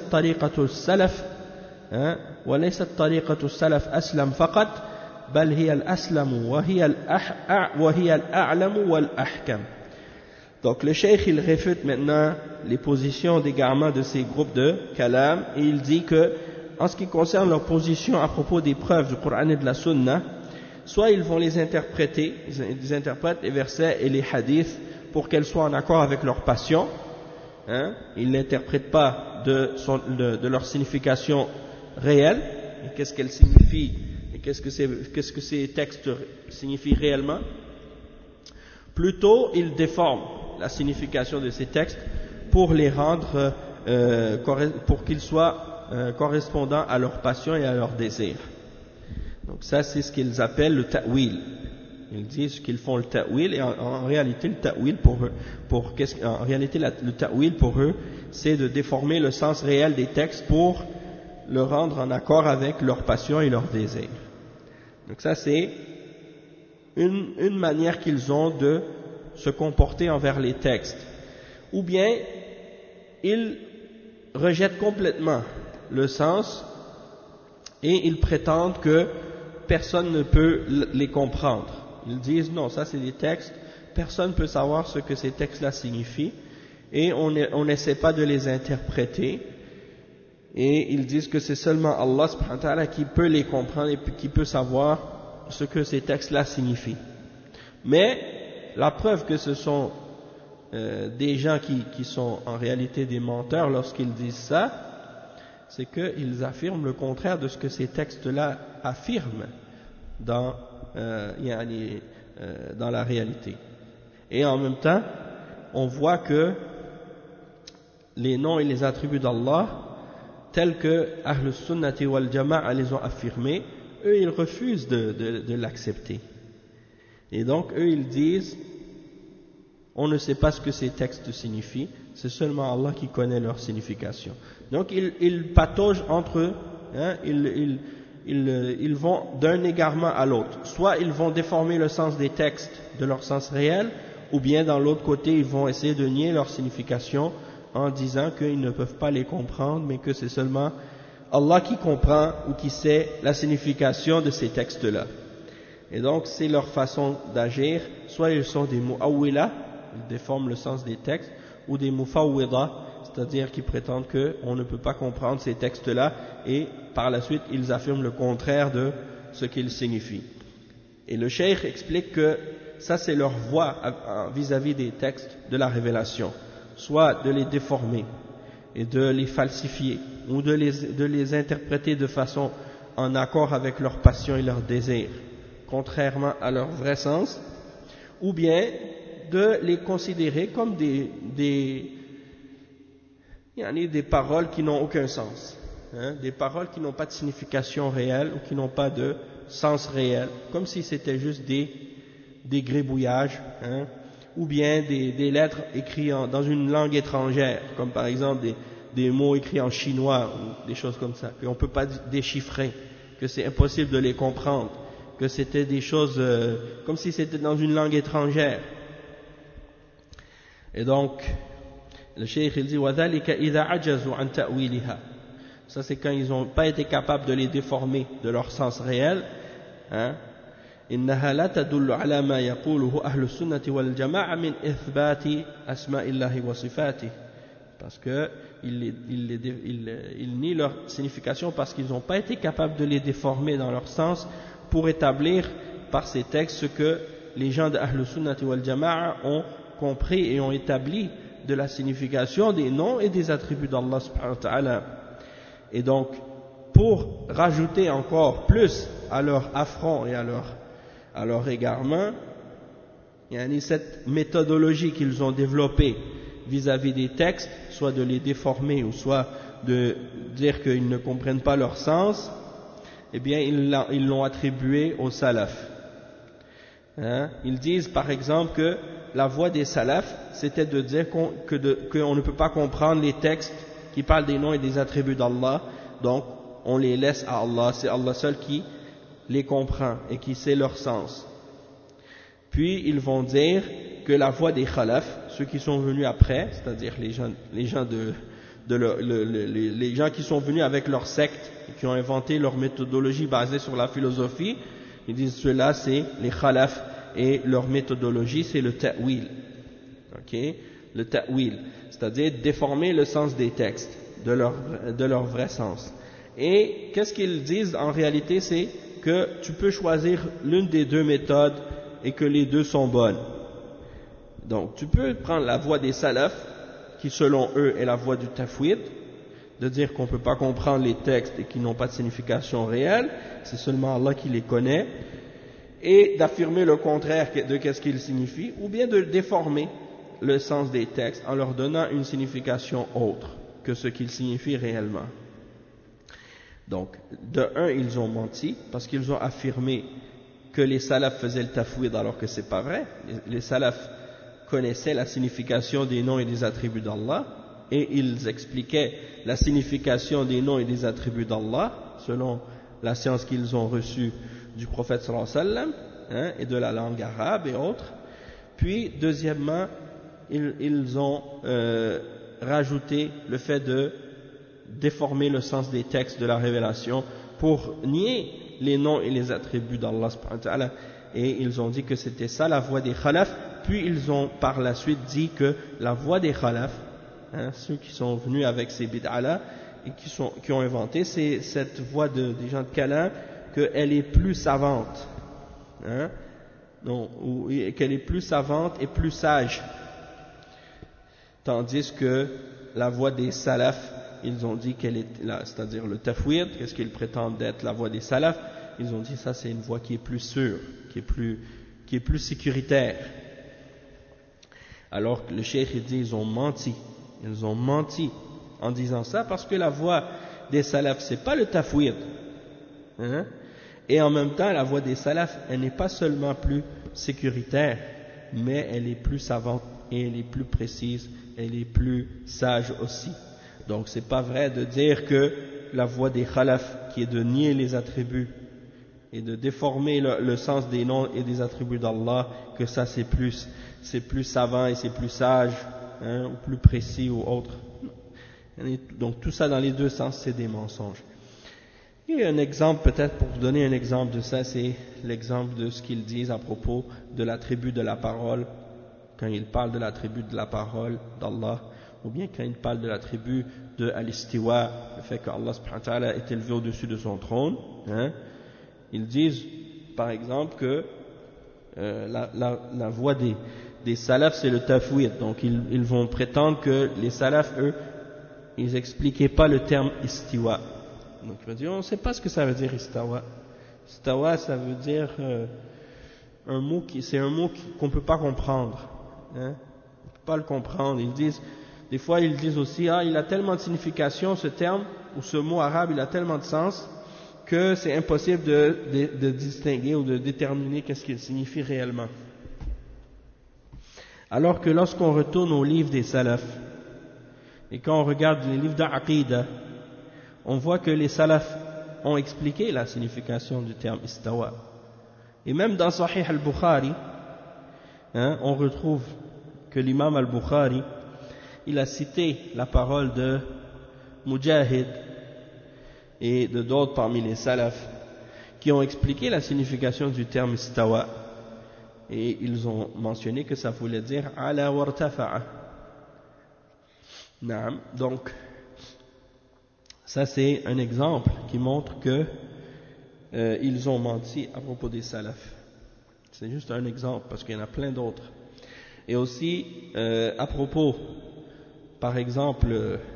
طريقة السلف أسلم فقط بل هي الأسلم وهي الأعلم والأحكم. Donc le cheikh il réfute maintenant les positions d'égarement de ces groupes de kalam et il dit que en ce qui concerne leur position à propos des preuves du Coran et de la Sunna, soit ils vont les interpréter, ils interprètent les versets et les hadiths pour qu'elles soient en accord avec leur passion, ils n'interprètent pas de leur signification réelle, et qu'est-ce qu'elle signifie, et qu'est-ce que ces textes signifient réellement. Plutôt, ils déforment la signification de ces textes pour les rendre, pour qu'ils soient correspondants à leur passion et à leur désir. Donc ça, c'est ce qu'ils appellent le ta'wil. Ils disent qu'ils font le ta'wil et en réalité, le ta'wil pour eux, le ta'wil pour eux, c'est de déformer le sens réel des textes pour le rendre en accord avec leur passion et leur désir. Donc ça, c'est une manière qu'ils ont de se comporter envers les textes. Ou bien, ils rejettent complètement le sens et ils prétendent que personne ne peut les comprendre. Ils disent non, ça c'est des textes, personne ne peut savoir ce que ces textes-là signifient et on n'essaie pas de les interpréter et ils disent que c'est seulement Allah subhanahu wa ta'ala qui peut les comprendre et qui peut savoir ce que ces textes-là signifient. Mais la preuve que ce sont des gens qui sont en réalité des menteurs lorsqu'ils disent ça, c'est qu'ils affirment le contraire de ce que ces textes-là affirment dans la réalité. Et en même temps, on voit que les noms et les attributs d'Allah, tels que Ahl Sunnati wal Jama'a les ont affirmés, eux ils refusent de l'accepter. Et donc eux ils disent, on ne sait pas ce que ces textes signifient, c'est seulement Allah qui connaît leur signification. Donc ils pataugent entre eux, ils vont d'un égarement à l'autre. Soit ils vont déformer le sens des textes de leur sens réel, ou bien dans l'autre côté ils vont essayer de nier leur signification en disant qu'ils ne peuvent pas les comprendre, mais que c'est seulement Allah qui comprend ou qui sait la signification de ces textes-là. Et donc c'est leur façon d'agir, soit ils sont des mu'awwila, ils déforment le sens des textes, ou des mufawwida, c'est-à-dire qui prétendent qu'on ne peut pas comprendre ces textes-là, et par la suite ils affirment le contraire de ce qu'ils signifient. Et le cheikh explique que ça c'est leur voie vis-à-vis des textes de la révélation, soit de les déformer et de les falsifier, ou de les interpréter de façon en accord avec leur passion et leur désir, contrairement à leur vrai sens, ou bien de les considérer comme des paroles qui n'ont aucun sens, des paroles qui n'ont pas de signification réelle ou qui n'ont pas de sens réel, comme si c'était juste des gribouillages, ou bien des lettres écrites dans une langue étrangère, comme par exemple des mots écrits en chinois ou des choses comme ça, qu'on ne peut pas déchiffrer, que c'est impossible de les comprendre, que c'était des choses comme si c'était dans une langue étrangère. Et donc, le cheikh il dit وَذَلِكَ إِذَا عَجَزُوا عَنْ تَأْوِيلِهَا. Ça c'est quand ils n'ont pas été capables de les déformer de leur sens réel. إِنَّهَا لَا تَدُلُّ عَلَى مَا يَقُولُهُ أَهْلُ السُّنَّةِ وَالْجَمَاعَةِ مِنْ إِثْبَاتِ أَسْمَاءِ اللَّهِ وَصِفَاتِهِ. Parce que ils nient leur signification parce qu'ils n'ont pas été capables de les déformer dans leur sens pour établir par ces textes ce que les gens de Ahl Sunnati wal Jama'a ont compris et ont établi de la signification des noms et des attributs d'Allah subhanahu wa ta'ala. Et donc, pour rajouter encore plus à leur affront et à leur égarement, cette méthodologie qu'ils ont développée vis-à-vis des textes, soit de les déformer ou soit de dire qu'ils ne comprennent pas leur sens, eh bien ils l'ont attribué aux salaf. Ils disent par exemple que la voie des salafs, c'était de dire qu'on ne peut pas comprendre les textes qui parlent des noms et des attributs d'Allah, donc on les laisse à Allah, c'est Allah seul qui les comprend et qui sait leur sens. Puis ils vont dire que la voie des khalaf, ceux qui sont venus après, c'est-à-dire les gens qui sont venus avec leur secte et qui ont inventé leur méthodologie basée sur la philosophie, ils disent ceux-là c'est les khalaf et leur méthodologie c'est le ta'wil. Le ta'wil, c'est-à-dire déformer le sens des textes de leur vrai sens. Et qu'est-ce qu'ils disent en réalité, c'est que tu peux choisir l'une des deux méthodes et que les deux sont bonnes. Donc tu peux prendre la voie des salafs qui selon eux est la voie du tafwid, de dire qu'on ne peut pas comprendre les textes et qui n'ont pas de signification réelle, c'est seulement Allah qui les connaît, et d'affirmer le contraire de qu'est-ce qu'ils signifient, ou bien de déformer le sens des textes en leur donnant une signification autre que ce qu'ils signifient réellement. Donc, de un, ils ont menti parce qu'ils ont affirmé que les salafs faisaient le tafwid alors que c'est pas vrai. Les salafs connaissaient la signification des noms et des attributs d'Allah et ils expliquaient la signification des noms et des attributs d'Allah selon la science qu'ils ont reçue du prophète sallallahu alayhi wa sallam, et de la langue arabe et autres. Puis, deuxièmement, ils ont rajouté le fait de déformer le sens des textes de la révélation pour nier les noms et les attributs d'Allah subhanahu wa ta'ala, et ils ont dit que c'était ça la voie des khalaf. Puis ils ont par la suite dit que la voie des khalaf, ceux qui sont venus avec ces bid'ah-là et qui ont inventé, c'est cette voie des gens de Kalam, qu'elle est plus savante, qu'elle est plus savante et plus sage, tandis que la voie des salafs, ils ont dit qu'elle est, c'est-à-dire le tafwid, qu'est-ce qu'ils prétendent d'être la voie des salafs, ils ont dit ça c'est une voie qui est plus sûre, qui est plus sécuritaire. Alors que le cheikh il dit ils ont menti en disant ça parce que la voie des salafs c'est pas le tafwid, et en même temps la voie des salafs elle n'est pas seulement plus sécuritaire mais elle est plus savante et elle est plus précise, elle est plus sage aussi. Donc c'est pas vrai de dire que la voie des khalaf qui est de nier les attributs et de déformer le sens des noms et des attributs d'Allah, que ça c'est plus savant et c'est plus sage, ou plus précis ou autre. Donc tout ça dans les deux sens c'est des mensonges. Et un exemple peut-être pour vous donner un exemple de ça, c'est l'exemple de ce qu'ils disent à propos de l'attribut de la parole, quand ils parlent de l'attribut de la parole d'Allah, ou bien quand ils parlent de l'attribut de al-istiwa, le fait qu'Allah subhanahu wa ta'ala est élevé au-dessus de son trône, ils disent par exemple que la voie des salafs c'est le tafwid, donc ils vont prétendre que les salafs eux ils n'expliquaient pas le terme istiwa. Donc ils vont dire on ne sait pas ce que ça veut dire istawa. Istawa ça veut dire un mot qu'on ne peut pas comprendre, on ne peut pas le comprendre. Des fois ils disent aussi il a tellement de signification ce terme ou ce mot arabe, il a tellement de sens que c'est impossible de distinguer ou de déterminer qu'est-ce qu'il signifie réellement. Alors que lorsqu'on retourne aux livres des salafs et quand on regarde les livres d'Aqida, on voit que les salafs ont expliqué la signification du terme istawa. Et même dans Sahih al-Bukhari, on retrouve que l'imam al-Bukhari il a cité la parole de Mujahid et de d'autres parmi les salafs qui ont expliqué la signification du terme istawa, et ils ont mentionné que ça voulait dire ala wartafa'a. Donc ça c'est un exemple qui montre que ils ont menti à propos des salafs. C'est juste un exemple parce qu'il y en a plein d'autres. Et aussi à propos par exemple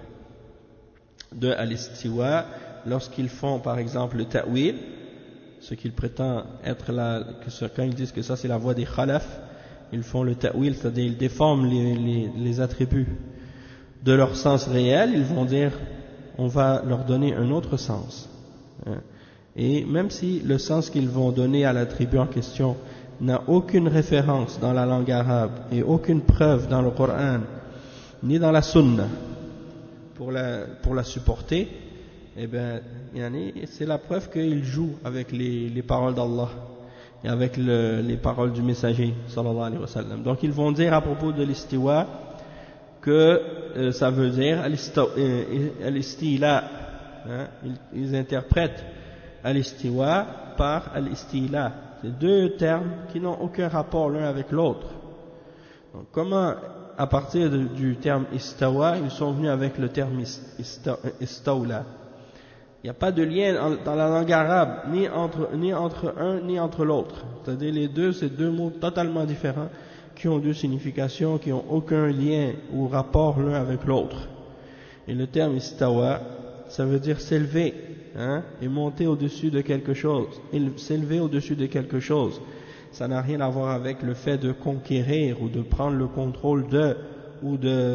de al-istiwa, lorsqu'ils font par exemple le ta'wil, ce qu'ils prétendent être quand ils disent que ça c'est la voie des khalaf, ils font le ta'wil, c'est-à-dire ils déforment les attributs de leur sens réel, ils vont dire on va leur donner un autre sens, et même si le sens qu'ils vont donner à l'attribut en question n'a aucune référence dans la langue arabe et aucune preuve dans le Coran ni dans la Sunna pour la supporter, eh bien, c'est la preuve qu'il joue avec les paroles d'Allah et avec les paroles du messager sallallahu alayhi wa sallam. Donc ils vont dire à propos de l'istiwa que ça veut dire al-istila, hein, ils interprètent al-istiwa par al-istila. C'est deux termes qui n'ont aucun rapport l'un avec l'autre. Donc comment, à partir du terme istawa, ils sont venus avec le terme istawla? Il n'y a pas de lien dans la langue arabe, ni entre un ni entre l'autre. C'est-à-dire les deux, c'est deux mots totalement différents qui ont deux significations, qui n'ont aucun lien ou rapport l'un avec l'autre. Et le terme istawa, ça veut dire s'élever, hein, et monter au-dessus de quelque chose, s'élever au-dessus de quelque chose. Ça n'a rien à voir avec le fait de conquérir ou de prendre le contrôle ou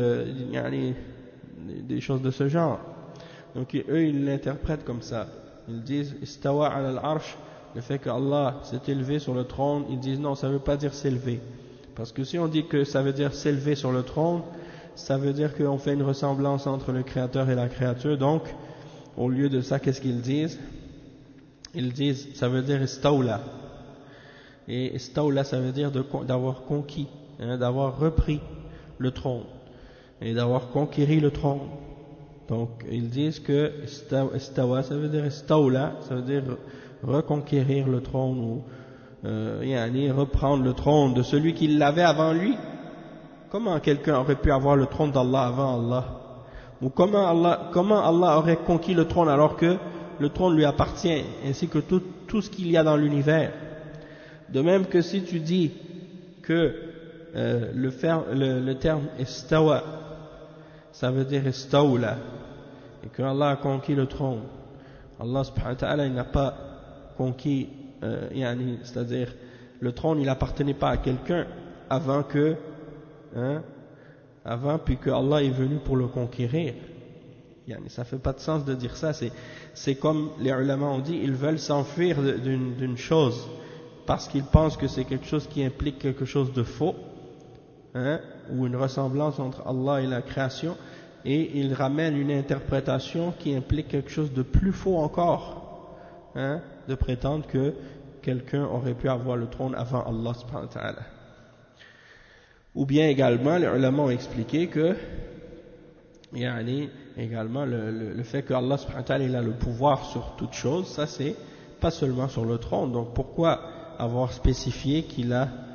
des choses de ce genre. Donc eux, ils l'interprètent comme ça. Ils disent istawa ala al-arsh, le fait que Allah s'est élevé sur le trône. Ils disent non, ça ne veut pas dire s'élever. Parce que si on dit que ça veut dire s'élever sur le trône, ça veut dire qu'on fait une ressemblance entre le créateur et la créature. Donc, au lieu de ça, qu'est-ce qu'ils disent? Ils disent, ça veut dire istawla. Et istawla, ça veut dire d'avoir conquis, hein, d'avoir repris le trône et d'avoir conquéri le trône. Donc ils disent que istawa, ça veut dire istawla, ça veut dire reconquérir le trône ou reprendre le trône de celui qui l'avait avant lui. Comment quelqu'un aurait pu avoir le trône d'Allah avant Allah? Ou comment Allah aurait conquis le trône alors que le trône lui appartient, ainsi que tout ce qu'il y a dans l'univers? De même que si tu dis que le terme istawa, ça veut dire istawla, et que Allah a conquis le trône. Allah subhanahu wa ta'ala, il n'a pas conquis, c'est-à-dire le trône, il n'appartenait pas à quelqu'un avant puis que Allah est venu pour le conquérir. Ça ne fait pas de sens de dire ça. C'est comme les ulama ont dit, ils veulent s'enfuir d'une chose parce qu'ils pensent que c'est quelque chose qui implique quelque chose de faux, hein, ou une ressemblance entre Allah et la création, et ils ramènent une interprétation qui implique quelque chose de plus faux encore, hein, de prétendre que quelqu'un aurait pu avoir le trône avant Allah subhanahu wa ta'ala. Ou bien également, les ulama ont expliqué que également le fait que Allah subhanahu wa ta'ala il a le pouvoir sur toute chose, ça c'est pas seulement sur le trône. Donc pourquoi avoir spécifié qu'il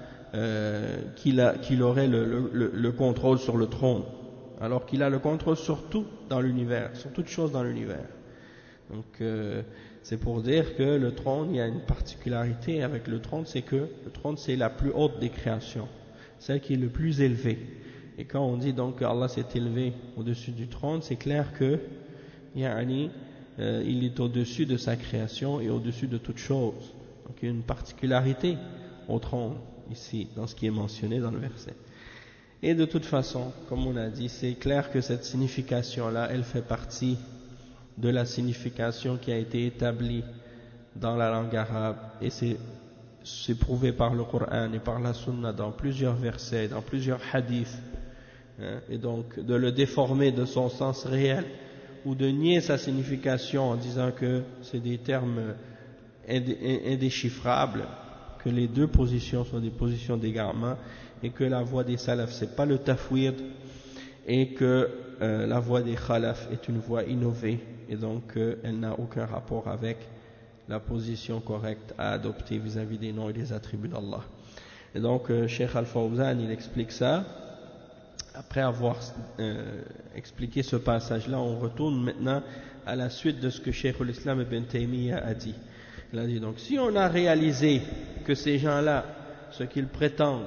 aurait le contrôle sur le trône, alors qu'il a le contrôle sur tout dans l'univers, sur toute chose dans l'univers. Donc c'est pour dire que le trône, il y a une particularité avec le trône, c'est que le trône c'est la plus haute des créations, celle qui est le plus élevée. Et quand on dit donc que Allah s'est élevé au-dessus du trône, c'est clair que il est au-dessus de sa création et au-dessus de toute chose. Donc il y a une particularité au trône ici, dans ce qui est mentionné dans le verset. Et de toute façon, comme on a dit, c'est clair que cette signification-là, elle fait partie de la signification qui a été établie dans la langue arabe, et c'est prouvé par le Coran et par la Sunna dans plusieurs versets, dans plusieurs hadiths, hein, et donc de le déformer de son sens réel ou de nier sa signification en disant que c'est des termes indéchiffrables, que les deux positions sont des positions d'égarement, et que la voie des salaf c'est pas le tafwid, et que la voie des khalaf est une voie innovée, et donc elle n'a aucun rapport avec la position correcte à adopter vis-à-vis des noms et des attributs d'Allah. Et donc Cheikh Al-Fawzan il explique ça. Après avoir expliqué ce passage-là, on retourne maintenant à la suite de ce que Cheikh al-Islam ibn Taymiyyah a dit. Il a dit donc, si on a réalisé que ces gens-là, ce qu'ils prétendent,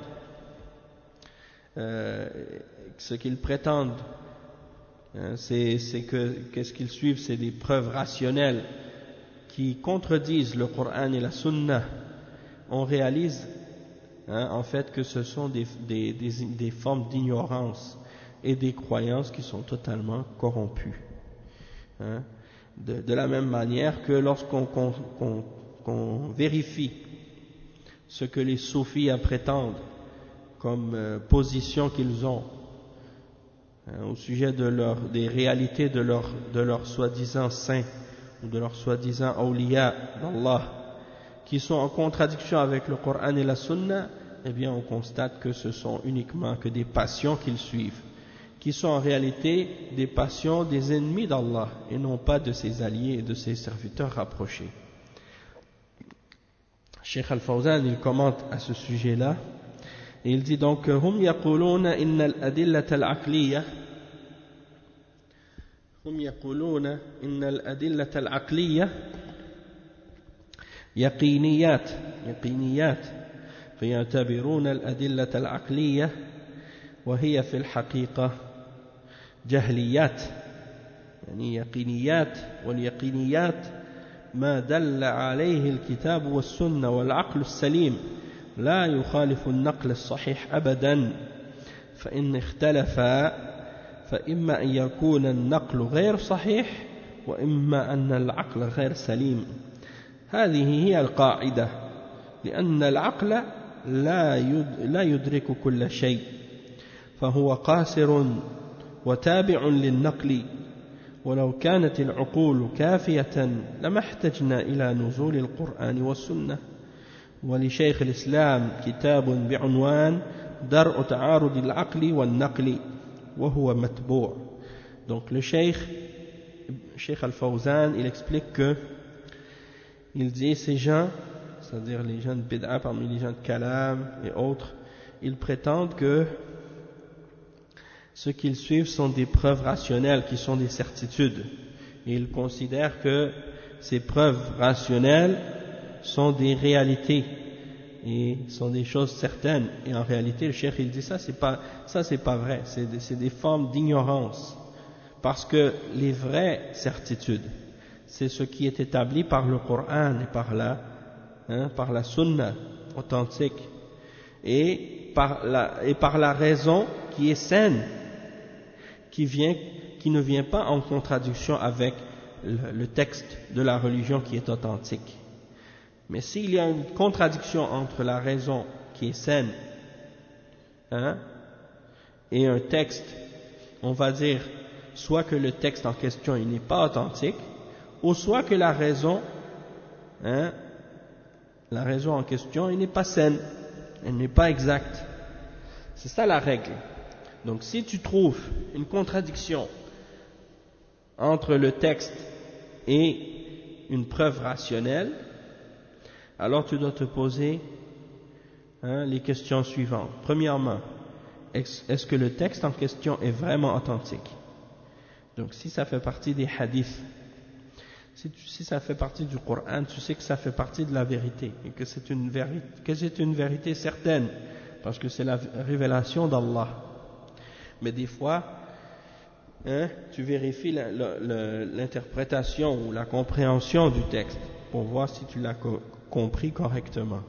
c'est que qu'est-ce qu'ils suivent, c'est des preuves rationnelles qui contredisent le Coran et la Sunna, on réalise en fait que ce sont des formes d'ignorance et des croyances qui sont totalement corrompues. De la même manière que lorsqu'on vérifie ce que les soufis prétendent comme position qu'ils ont au sujet des réalités de leur soi-disant saints ou de leur soi-disant awliya d'Allah, qui sont en contradiction avec le Coran et la Sunna, eh bien on constate que ce sont uniquement que des passions qu'ils suivent, qui sont en réalité des passions des ennemis d'Allah et non pas de ses alliés et de ses serviteurs rapprochés. Cheikh Al-Fawzan, il commente à ce sujet-là, et il dit donc hum yaquluna inna al-adillata al-aqliyah يقينيات فيعتبرون الأدلة العقلية وهي في الحقيقة جهليات، يعني يقينيات، واليقينيات ما دل عليه الكتاب والسنة والعقل السليم لا يخالف النقل الصحيح أبدا، فإن اختلف فإما أن يكون النقل غير صحيح وإما أن العقل غير سليم. هذه هي القاعدة، لأن العقل لا يدرك كل شيء، فهو قاصر وتابع للنقل، ولو كانت العقول كافية لما احتجنا إلى نزول القرآن والسنة. ولشيخ الإسلام كتاب بعنوان درء تعارض العقل والنقل وهو متبوع. Donc le Cheikh Al-Fawzan, il explique que il dit ces gens, c'est-à-dire les gens de bid'a parmi les gens de kalam et autres, ils prétendent que ce qu'ils suivent sont des preuves rationnelles qui sont des certitudes, et ils considèrent que ces preuves rationnelles sont des réalités et sont des choses certaines. Et en réalité, le cheikh il dit ça c'est pas vrai, c'est des formes d'ignorance, parce que les vraies certitudes, c'est ce qui est établi par le Coran et par la Sunna authentique, et par la raison qui est saine, qui ne vient pas en contradiction avec le texte de la religion qui est authentique. Mais s'il y a une contradiction entre la raison qui est saine et un texte, on va dire soit que le texte en question il n'est pas authentique, ou soit que la raison en question elle n'est pas saine, elle n'est pas exacte. C'est ça la règle. Donc si tu trouves une contradiction entre le texte et une preuve rationnelle, alors tu dois te poser les questions suivantes. Premièrement, est-ce que le texte en question est vraiment authentique? Donc si ça fait partie des hadiths, si ça fait partie du Coran, tu sais que ça fait partie de la vérité, et que c'est une vérité certaine, parce que c'est la révélation d'Allah. Mais des fois, tu vérifies l'interprétation ou la compréhension du texte pour voir si tu l'as compris correctement.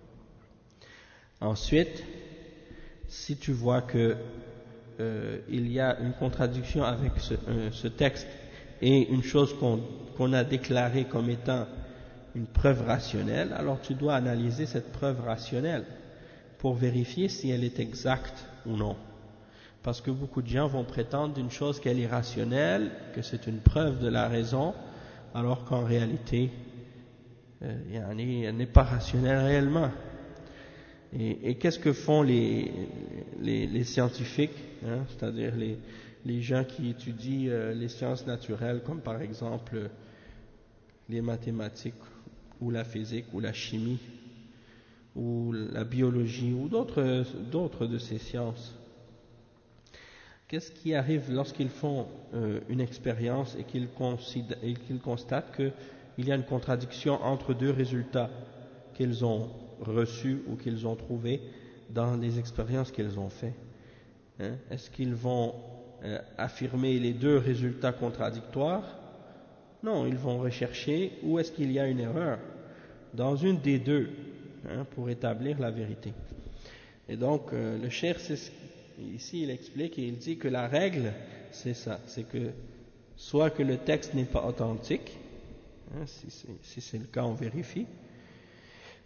Ensuite, si tu vois que il y a une contradiction avec ce texte et une chose qu'on a déclarée comme étant une preuve rationnelle, alors tu dois analyser cette preuve rationnelle pour vérifier si elle est exacte ou non. Parce que beaucoup de gens vont prétendre d'une chose qu'elle est rationnelle, que c'est une preuve de la raison, alors qu'en réalité, elle n'est pas rationnelle réellement. Et qu'est-ce que font les scientifiques, c'est-à-dire les gens qui étudient les sciences naturelles, comme par exemple les mathématiques, ou la physique, ou la chimie, ou la biologie, ou d'autres de ces sciences? Qu'est-ce qui arrive lorsqu'ils font une expérience et qu'ils constatent qu'il y a une contradiction entre deux résultats qu'ils ont reçus ou qu'ils ont trouvés dans les expériences qu'ils ont faites? Est-ce qu'ils vont affirmer les deux résultats contradictoires? Non, ils vont rechercher où est-ce qu'il y a une erreur dans une des deux pour établir la vérité. Et donc le cheikh, ici il explique et il dit que la règle c'est ça, c'est que soit que le texte n'est pas authentique, si c'est le cas on vérifie,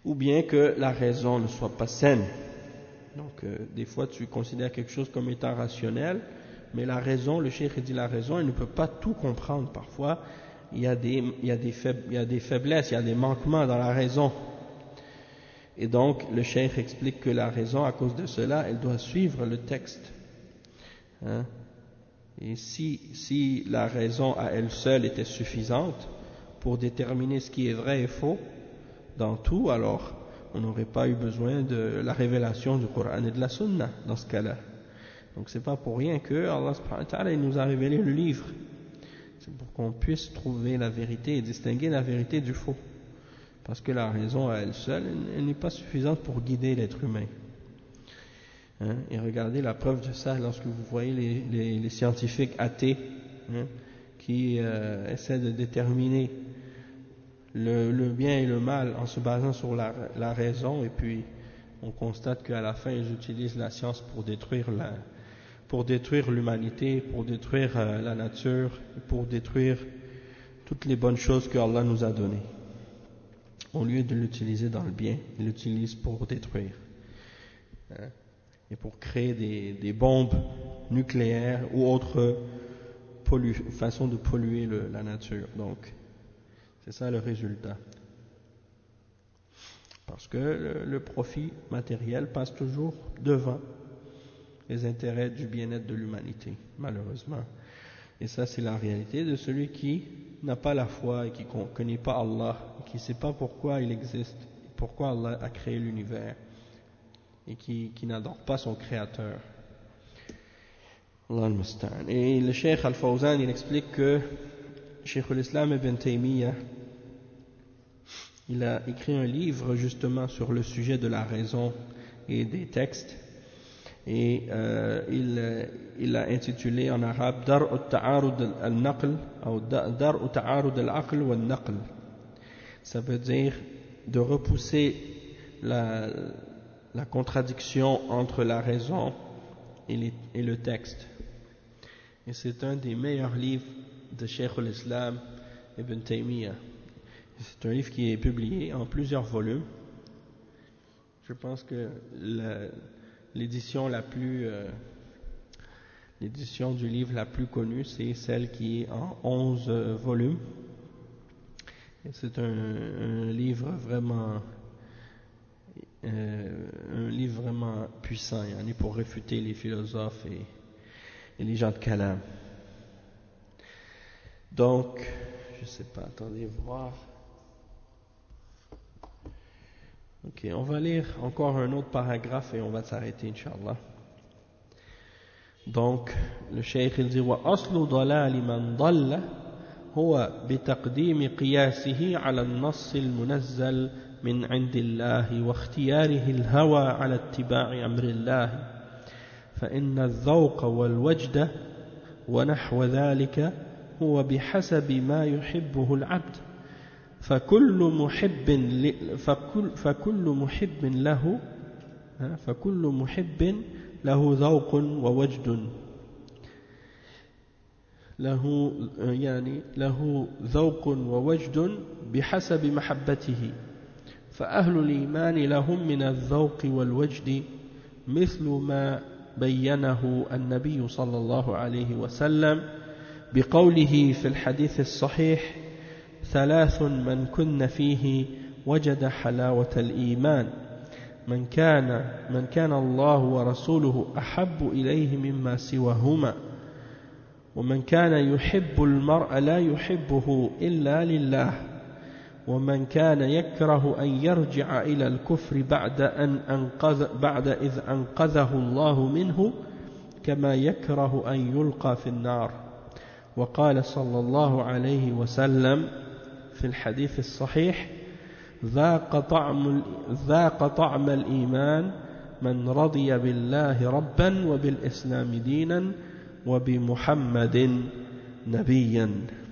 ou bien que la raison ne soit pas saine. Donc, des fois, tu considères quelque chose comme étant rationnel, mais la raison, le cheikh dit la raison, elle ne peut pas tout comprendre. Parfois, il y a des faiblesses, il y a des manquements dans la raison. Et donc, le cheikh explique que la raison, à cause de cela, elle doit suivre le texte. Hein? Et si la raison à elle seule était suffisante pour déterminer ce qui est vrai et faux dans tout, alors on n'aurait pas eu besoin de la révélation du Coran et de la Sunna dans ce cas-là. Donc c'est pas pour rien que Allah subhanahu wa ta'ala nous a révélé le livre. C'est pour qu'on puisse trouver la vérité et distinguer la vérité du faux. Parce que la raison à elle seule, elle n'est pas suffisante pour guider l'être humain. Hein? Et regardez la preuve de ça lorsque vous voyez les scientifiques athées, hein, qui essaient de déterminer le bien et le mal en se basant sur la raison, et puis on constate qu'à la fin ils utilisent la science pour détruire l'humanité, pour détruire la nature, pour détruire toutes les bonnes choses que Allah nous a données. Au lieu de l'utiliser dans le bien, ils l'utilisent pour détruire. Hein? Et pour créer des bombes nucléaires ou autres façons de polluer la nature. Donc, c'est ça le résultat. Parce que le profit matériel passe toujours devant les intérêts du bien-être de l'humanité, malheureusement. Et ça, c'est la réalité de celui qui n'a pas la foi et qui ne connaît pas Allah, et qui ne sait pas pourquoi il existe, pourquoi Allah a créé l'univers, et qui n'adore pas son créateur. Allah al-Musta'an. Et le Cheikh Al-Fawzan, il explique que Cheikh al-Islam Ibn Taymiyyah, il a écrit un livre justement sur le sujet de la raison et des textes, et il l'a intitulé en arabe Dar'u ta'arud al-naql ou Dar'u ta'arud al-aql wa al-naql. Ça veut dire de repousser la contradiction entre la raison et le texte. Et c'est un des meilleurs livres de Cheikh al-Islam Ibn Taymiyyah. C'est un livre qui est publié en plusieurs volumes. Je pense que l'édition du livre la plus connue, c'est celle qui est en 11 volumes. Et c'est un livre vraiment puissant, il y en a pour réfuter les philosophes et les gens de Kalam. Donc, je sais pas, attendez voir. Ok, on va lire encore un autre paragraphe et on va s'arrêter, Inch'Allah. Donc, le Cheikh il dit وَأَصْلُ ضَلَالِ مَنْ ضَلَّ هو بتقديم قياسه على النص المنزل من عند الله واختياره الهوى على اتباع أمر الله فإن الذوق والوجد ونحو ذلك هو بحسب ما يحبه العبد فكل محب له ذوق ووجد له ذوق ووجد بحسب محبته فأهل الإيمان لهم من الذوق والوجد مثل ما بينه النبي صلى الله عليه وسلم بقوله في الحديث الصحيح ثلاث من كن فيه وجد حلاوة الإيمان من كان الله ورسوله أحب إليه مما سواهما ومن كان يحب المرء لا يحبه إلا لله ومن كان يكره أن يرجع إلى الكفر بعد إذ أنقذه الله منه كما يكره أن يلقى في النار وقال صلى الله عليه وسلم في الحديث الصحيح ذاق طعم الإيمان من رضي بالله ربا وبالإسلام دينا وبمحمد نبيا.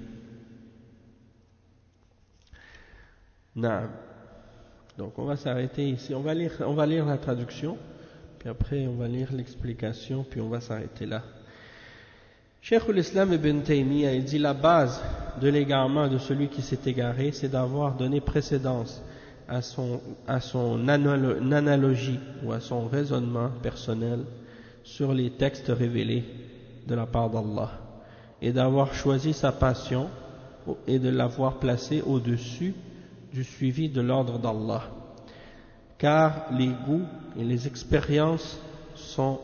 Naam. Donc on va s'arrêter ici. On va lire la traduction, puis après on va lire l'explication, puis on va s'arrêter là. Cheikh al-Islam Ibn Taymiyyah, il dit la base de l'égarement de celui qui s'est égaré, c'est d'avoir donné précédence à son analogie ou à son raisonnement personnel sur les textes révélés de la part d'Allah et d'avoir choisi sa passion et de l'avoir placée au-dessus du suivi de l'ordre d'Allah. Car les goûts et les expériences sont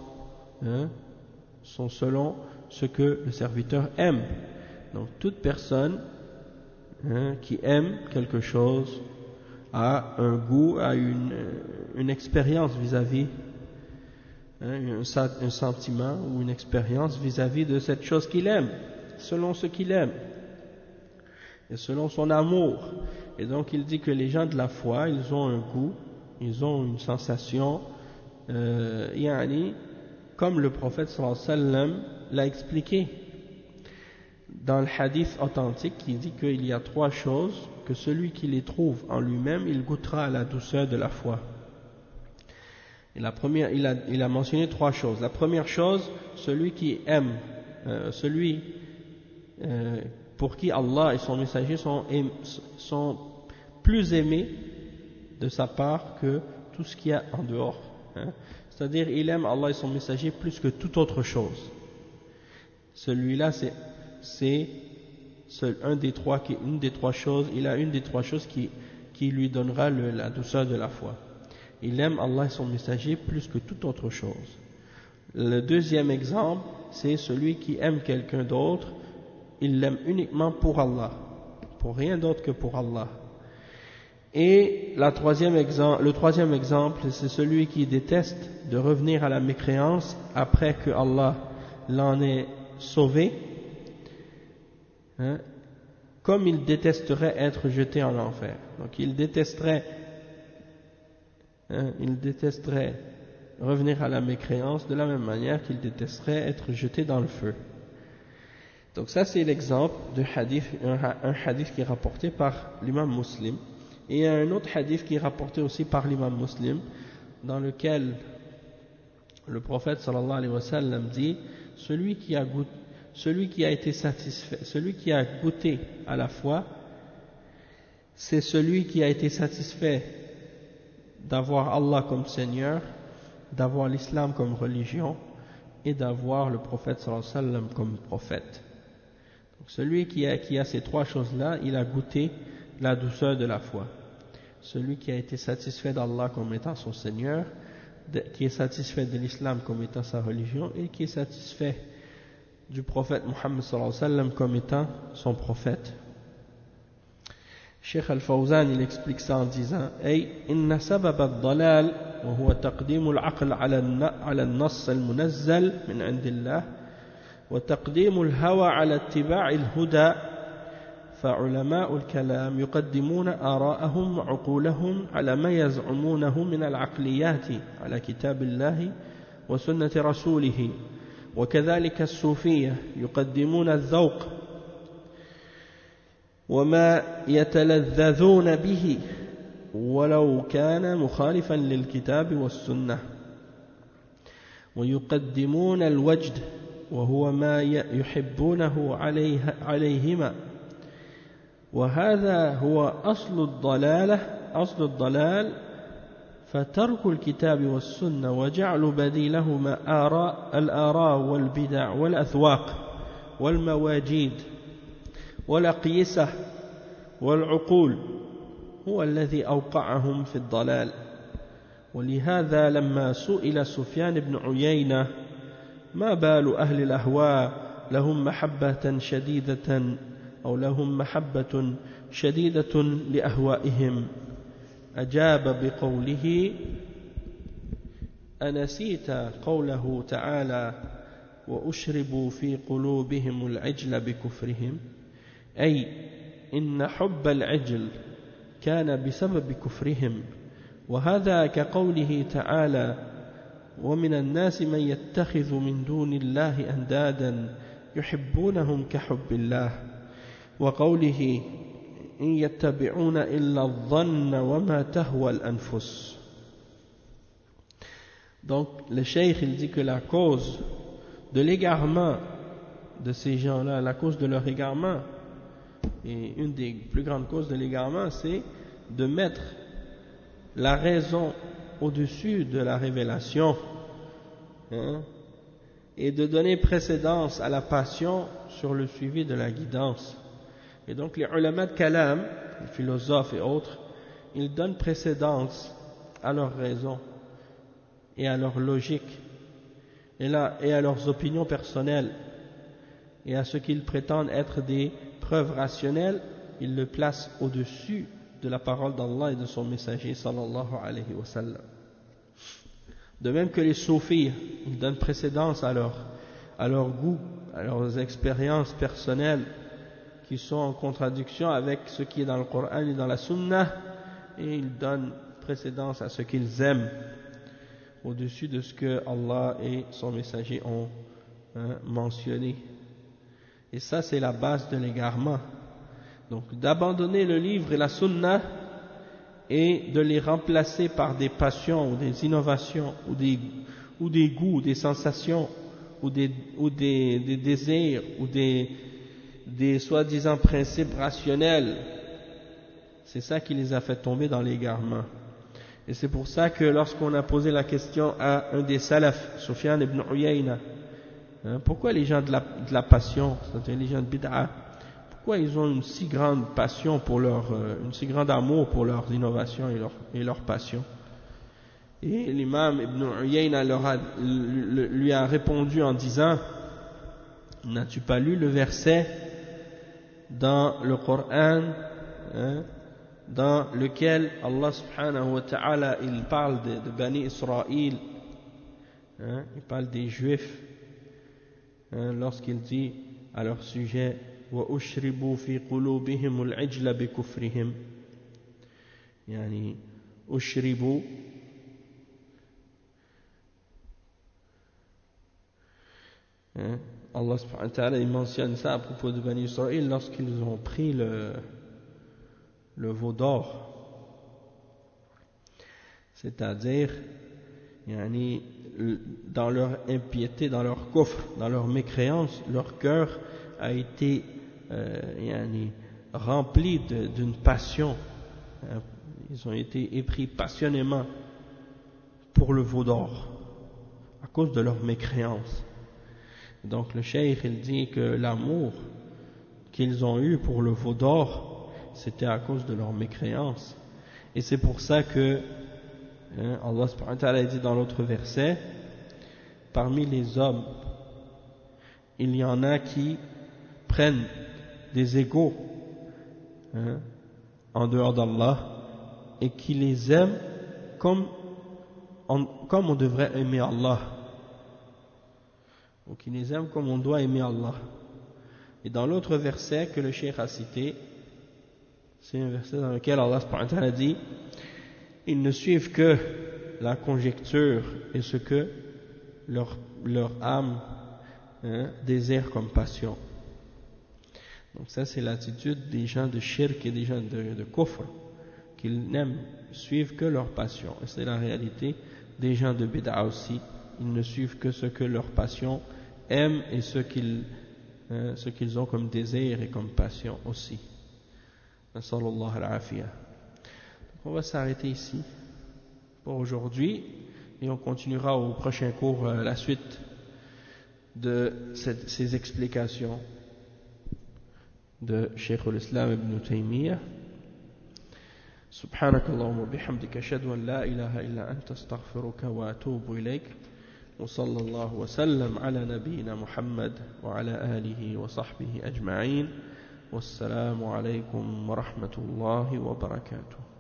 selon ce que le serviteur aime. Donc toute personne qui aime quelque chose a un goût, a une expérience vis-à-vis, un sentiment ou une expérience vis-à-vis de cette chose qu'il aime, selon ce qu'il aime et selon son amour. Et donc il dit que les gens de la foi, ils ont un goût, ils ont une sensation, comme le prophète sallallahu alayhi wa sallam l'a expliqué dans le hadith authentique qui dit qu'il y a 3 choses que celui qui les trouve en lui-même, il goûtera à la douceur de la foi. Et la première, il a mentionné 3 choses. La première chose, celui qui aime, pour qui Allah et son messager sont plus aimés de sa part que tout ce qu'il y a en dehors. C'est-à-dire, il aime Allah et son messager plus que toute autre chose. Celui-là, c'est une des 3 choses, il a une des 3 choses qui lui donnera la douceur de la foi. Il aime Allah et son messager plus que toute autre chose. Le deuxième exemple, c'est celui qui aime quelqu'un d'autre, il l'aime uniquement pour Allah, pour rien d'autre que pour Allah. Et le troisième exemple, c'est celui qui déteste de revenir à la mécréance après que Allah l'en ait sauvé, comme il détesterait être jeté en enfer. Donc il détesterait revenir à la mécréance de la même manière qu'il détesterait être jeté dans le feu. Donc ça c'est l'exemple de hadith, un hadith qui est rapporté par l'imam Muslim. Et il y a un autre hadith qui est rapporté aussi par l'imam Muslim, dans lequel le prophète sallallahu alayhi wa sallam dit, celui qui a été satisfait, celui qui a goûté à la foi, c'est celui qui a été satisfait d'avoir Allah comme Seigneur, d'avoir l'islam comme religion et d'avoir le prophète sallallahu alayhi wa sallam comme prophète. Donc celui qui a ces 3 choses-là, il a goûté la douceur de la foi. Celui qui a été satisfait d'Allah comme étant son Seigneur, qui est satisfait de l'islam comme étant sa religion et qui est satisfait du prophète Muhammad sallallahu alayhi wa sallam comme étant son prophète. Cheikh Al-Fawzan il explique ça en disant أي إن سبب الضلال وهو تقديم العقل على النص المنزل من عند الله وتقديم الهوى على اتباع الهدى فعلماء الكلام يقدمون آراءهم وعقولهم على ما يزعمونه من العقليات على كتاب الله وسنة رسوله وكذلك الصوفية يقدمون الذوق وما يتلذذون به ولو كان مخالفا للكتاب والسنة ويقدمون الوجد وهو ما يحبونه عليهما وهذا هو أصل الضلال فترك الكتاب والسنة وجعل بديلهما الآراء والبدع والأذواق والمواجيد والأقيسة والعقول هو الذي أوقعهم في الضلال. ولهذا لما سئل سفيان بن عيينة ما بال أهل الأهواء لهم محبة شديدة لأهوائهم أجاب بقوله أنسيت قوله تعالى وأشربوا في قلوبهم العجل بكفرهم أي إن حب العجل كان بسبب كفرهم وهذا كقوله تعالى ومن الناس من يتخذ من دون الله أندادا يحبونهم كحب الله وقوله إن يتبعون إلا الظن وما تهوى الأنفس. Donc le cheikh il dit que la cause de l'égarement de ces gens-là, la cause de leur égarement, et une des plus grandes causes de l'égarement, c'est de mettre la raison au-dessus de la révélation, hein, et de donner précédence à la passion sur le suivi de la guidance. Et donc les ulama de kalam, les philosophes et autres, ils donnent précédence à leur raison et à leur logique et à leurs opinions personnelles et à ce qu'ils prétendent être des preuves rationnelles, ils le placent au-dessus de la parole d'Allah et de son messager sallallahu alayhi wa sallam. De même que les soufis, ils donnent précédence à leur goût, à leurs expériences personnelles qui sont en contradiction avec ce qui est dans le Coran et dans la Sunna, et ils donnent précédence à ce qu'ils aiment au-dessus de ce que Allah et son messager ont mentionné. Et ça, c'est la base de l'égarement. Donc d'abandonner le livre et la Sunna et de les remplacer par des passions ou des innovations ou des goûts, des sensations ou des désirs ou des soi-disant principes rationnels, c'est ça qui les a fait tomber dans l'égarement. Et c'est pour ça que lorsqu'on a posé la question à un des salafs, Sufyan ibn Uyayna, pourquoi les gens de la passion, c'est-à-dire les gens de bid'a, pourquoi ils ont une si grande passion pour un si grand amour pour leurs innovations et leurs passions? Et l'imam ibn Uyayna lui a répondu en disant: n'as-tu pas lu le verset dans le Coran, dans lequel Allah subhanahu wa ta'ala il parle de Bani Israël, il parle des Juifs, lorsqu'il dit à leur sujet: وَأُشْرِبُوا فِي قُلُوبِهِمُ الْعِجْلَ بِكُفْرِهِمْ. يعني أشربوا Allah subhanahu wa ta'ala il mentionne ça à propos de Bani Israël lorsqu'ils ont pris le veau d'or, c'est-à-dire dans leur impiété, dans leur kufr, dans leur mécréance, leur cœur a été rempli d'une passion. Ils ont été épris passionnément pour le veau d'or à cause de leur mécréance. Donc le cheikh il dit que l'amour qu'ils ont eu pour le veau d'or, c'était à cause de leur mécréance. Et c'est pour ça que Allah subhanahu wa ta'ala dit dans l'autre verset: parmi les hommes, il y en a qui prennent des égaux en dehors d'Allah et qui les aiment comme on devrait aimer Allah, ou qui les aiment comme on doit aimer Allah. Et dans l'autre verset que le cheikh a cité, c'est un verset dans lequel Allah subhanahu wa ta'ala dit: ils ne suivent que la conjecture et ce que leur âme désire comme passion. Donc ça, c'est l'attitude des gens de shirk et des gens de kufr, qu'ils n'aiment suivent que leur passion. Et c'est la réalité des gens de bid'a aussi. Ils ne suivent que ce que leur passion aime et ce qu'ils ont comme désir et comme passion aussi. Nasallallahu al-afiyah. On va s'arrêter ici pour aujourd'hui et on continuera au prochain cours la suite de ces explications de Cheikh al-Islam ibn Taymiyyah. سبحانك اللهم وبحمدك أشهد أن لا إله إلا أنت أستغفرك وأتوب إليك وصلى الله وسلم على نبينا محمد وعلى آله وصحبه أجمعين والسلام عليكم ورحمة الله وبركاته.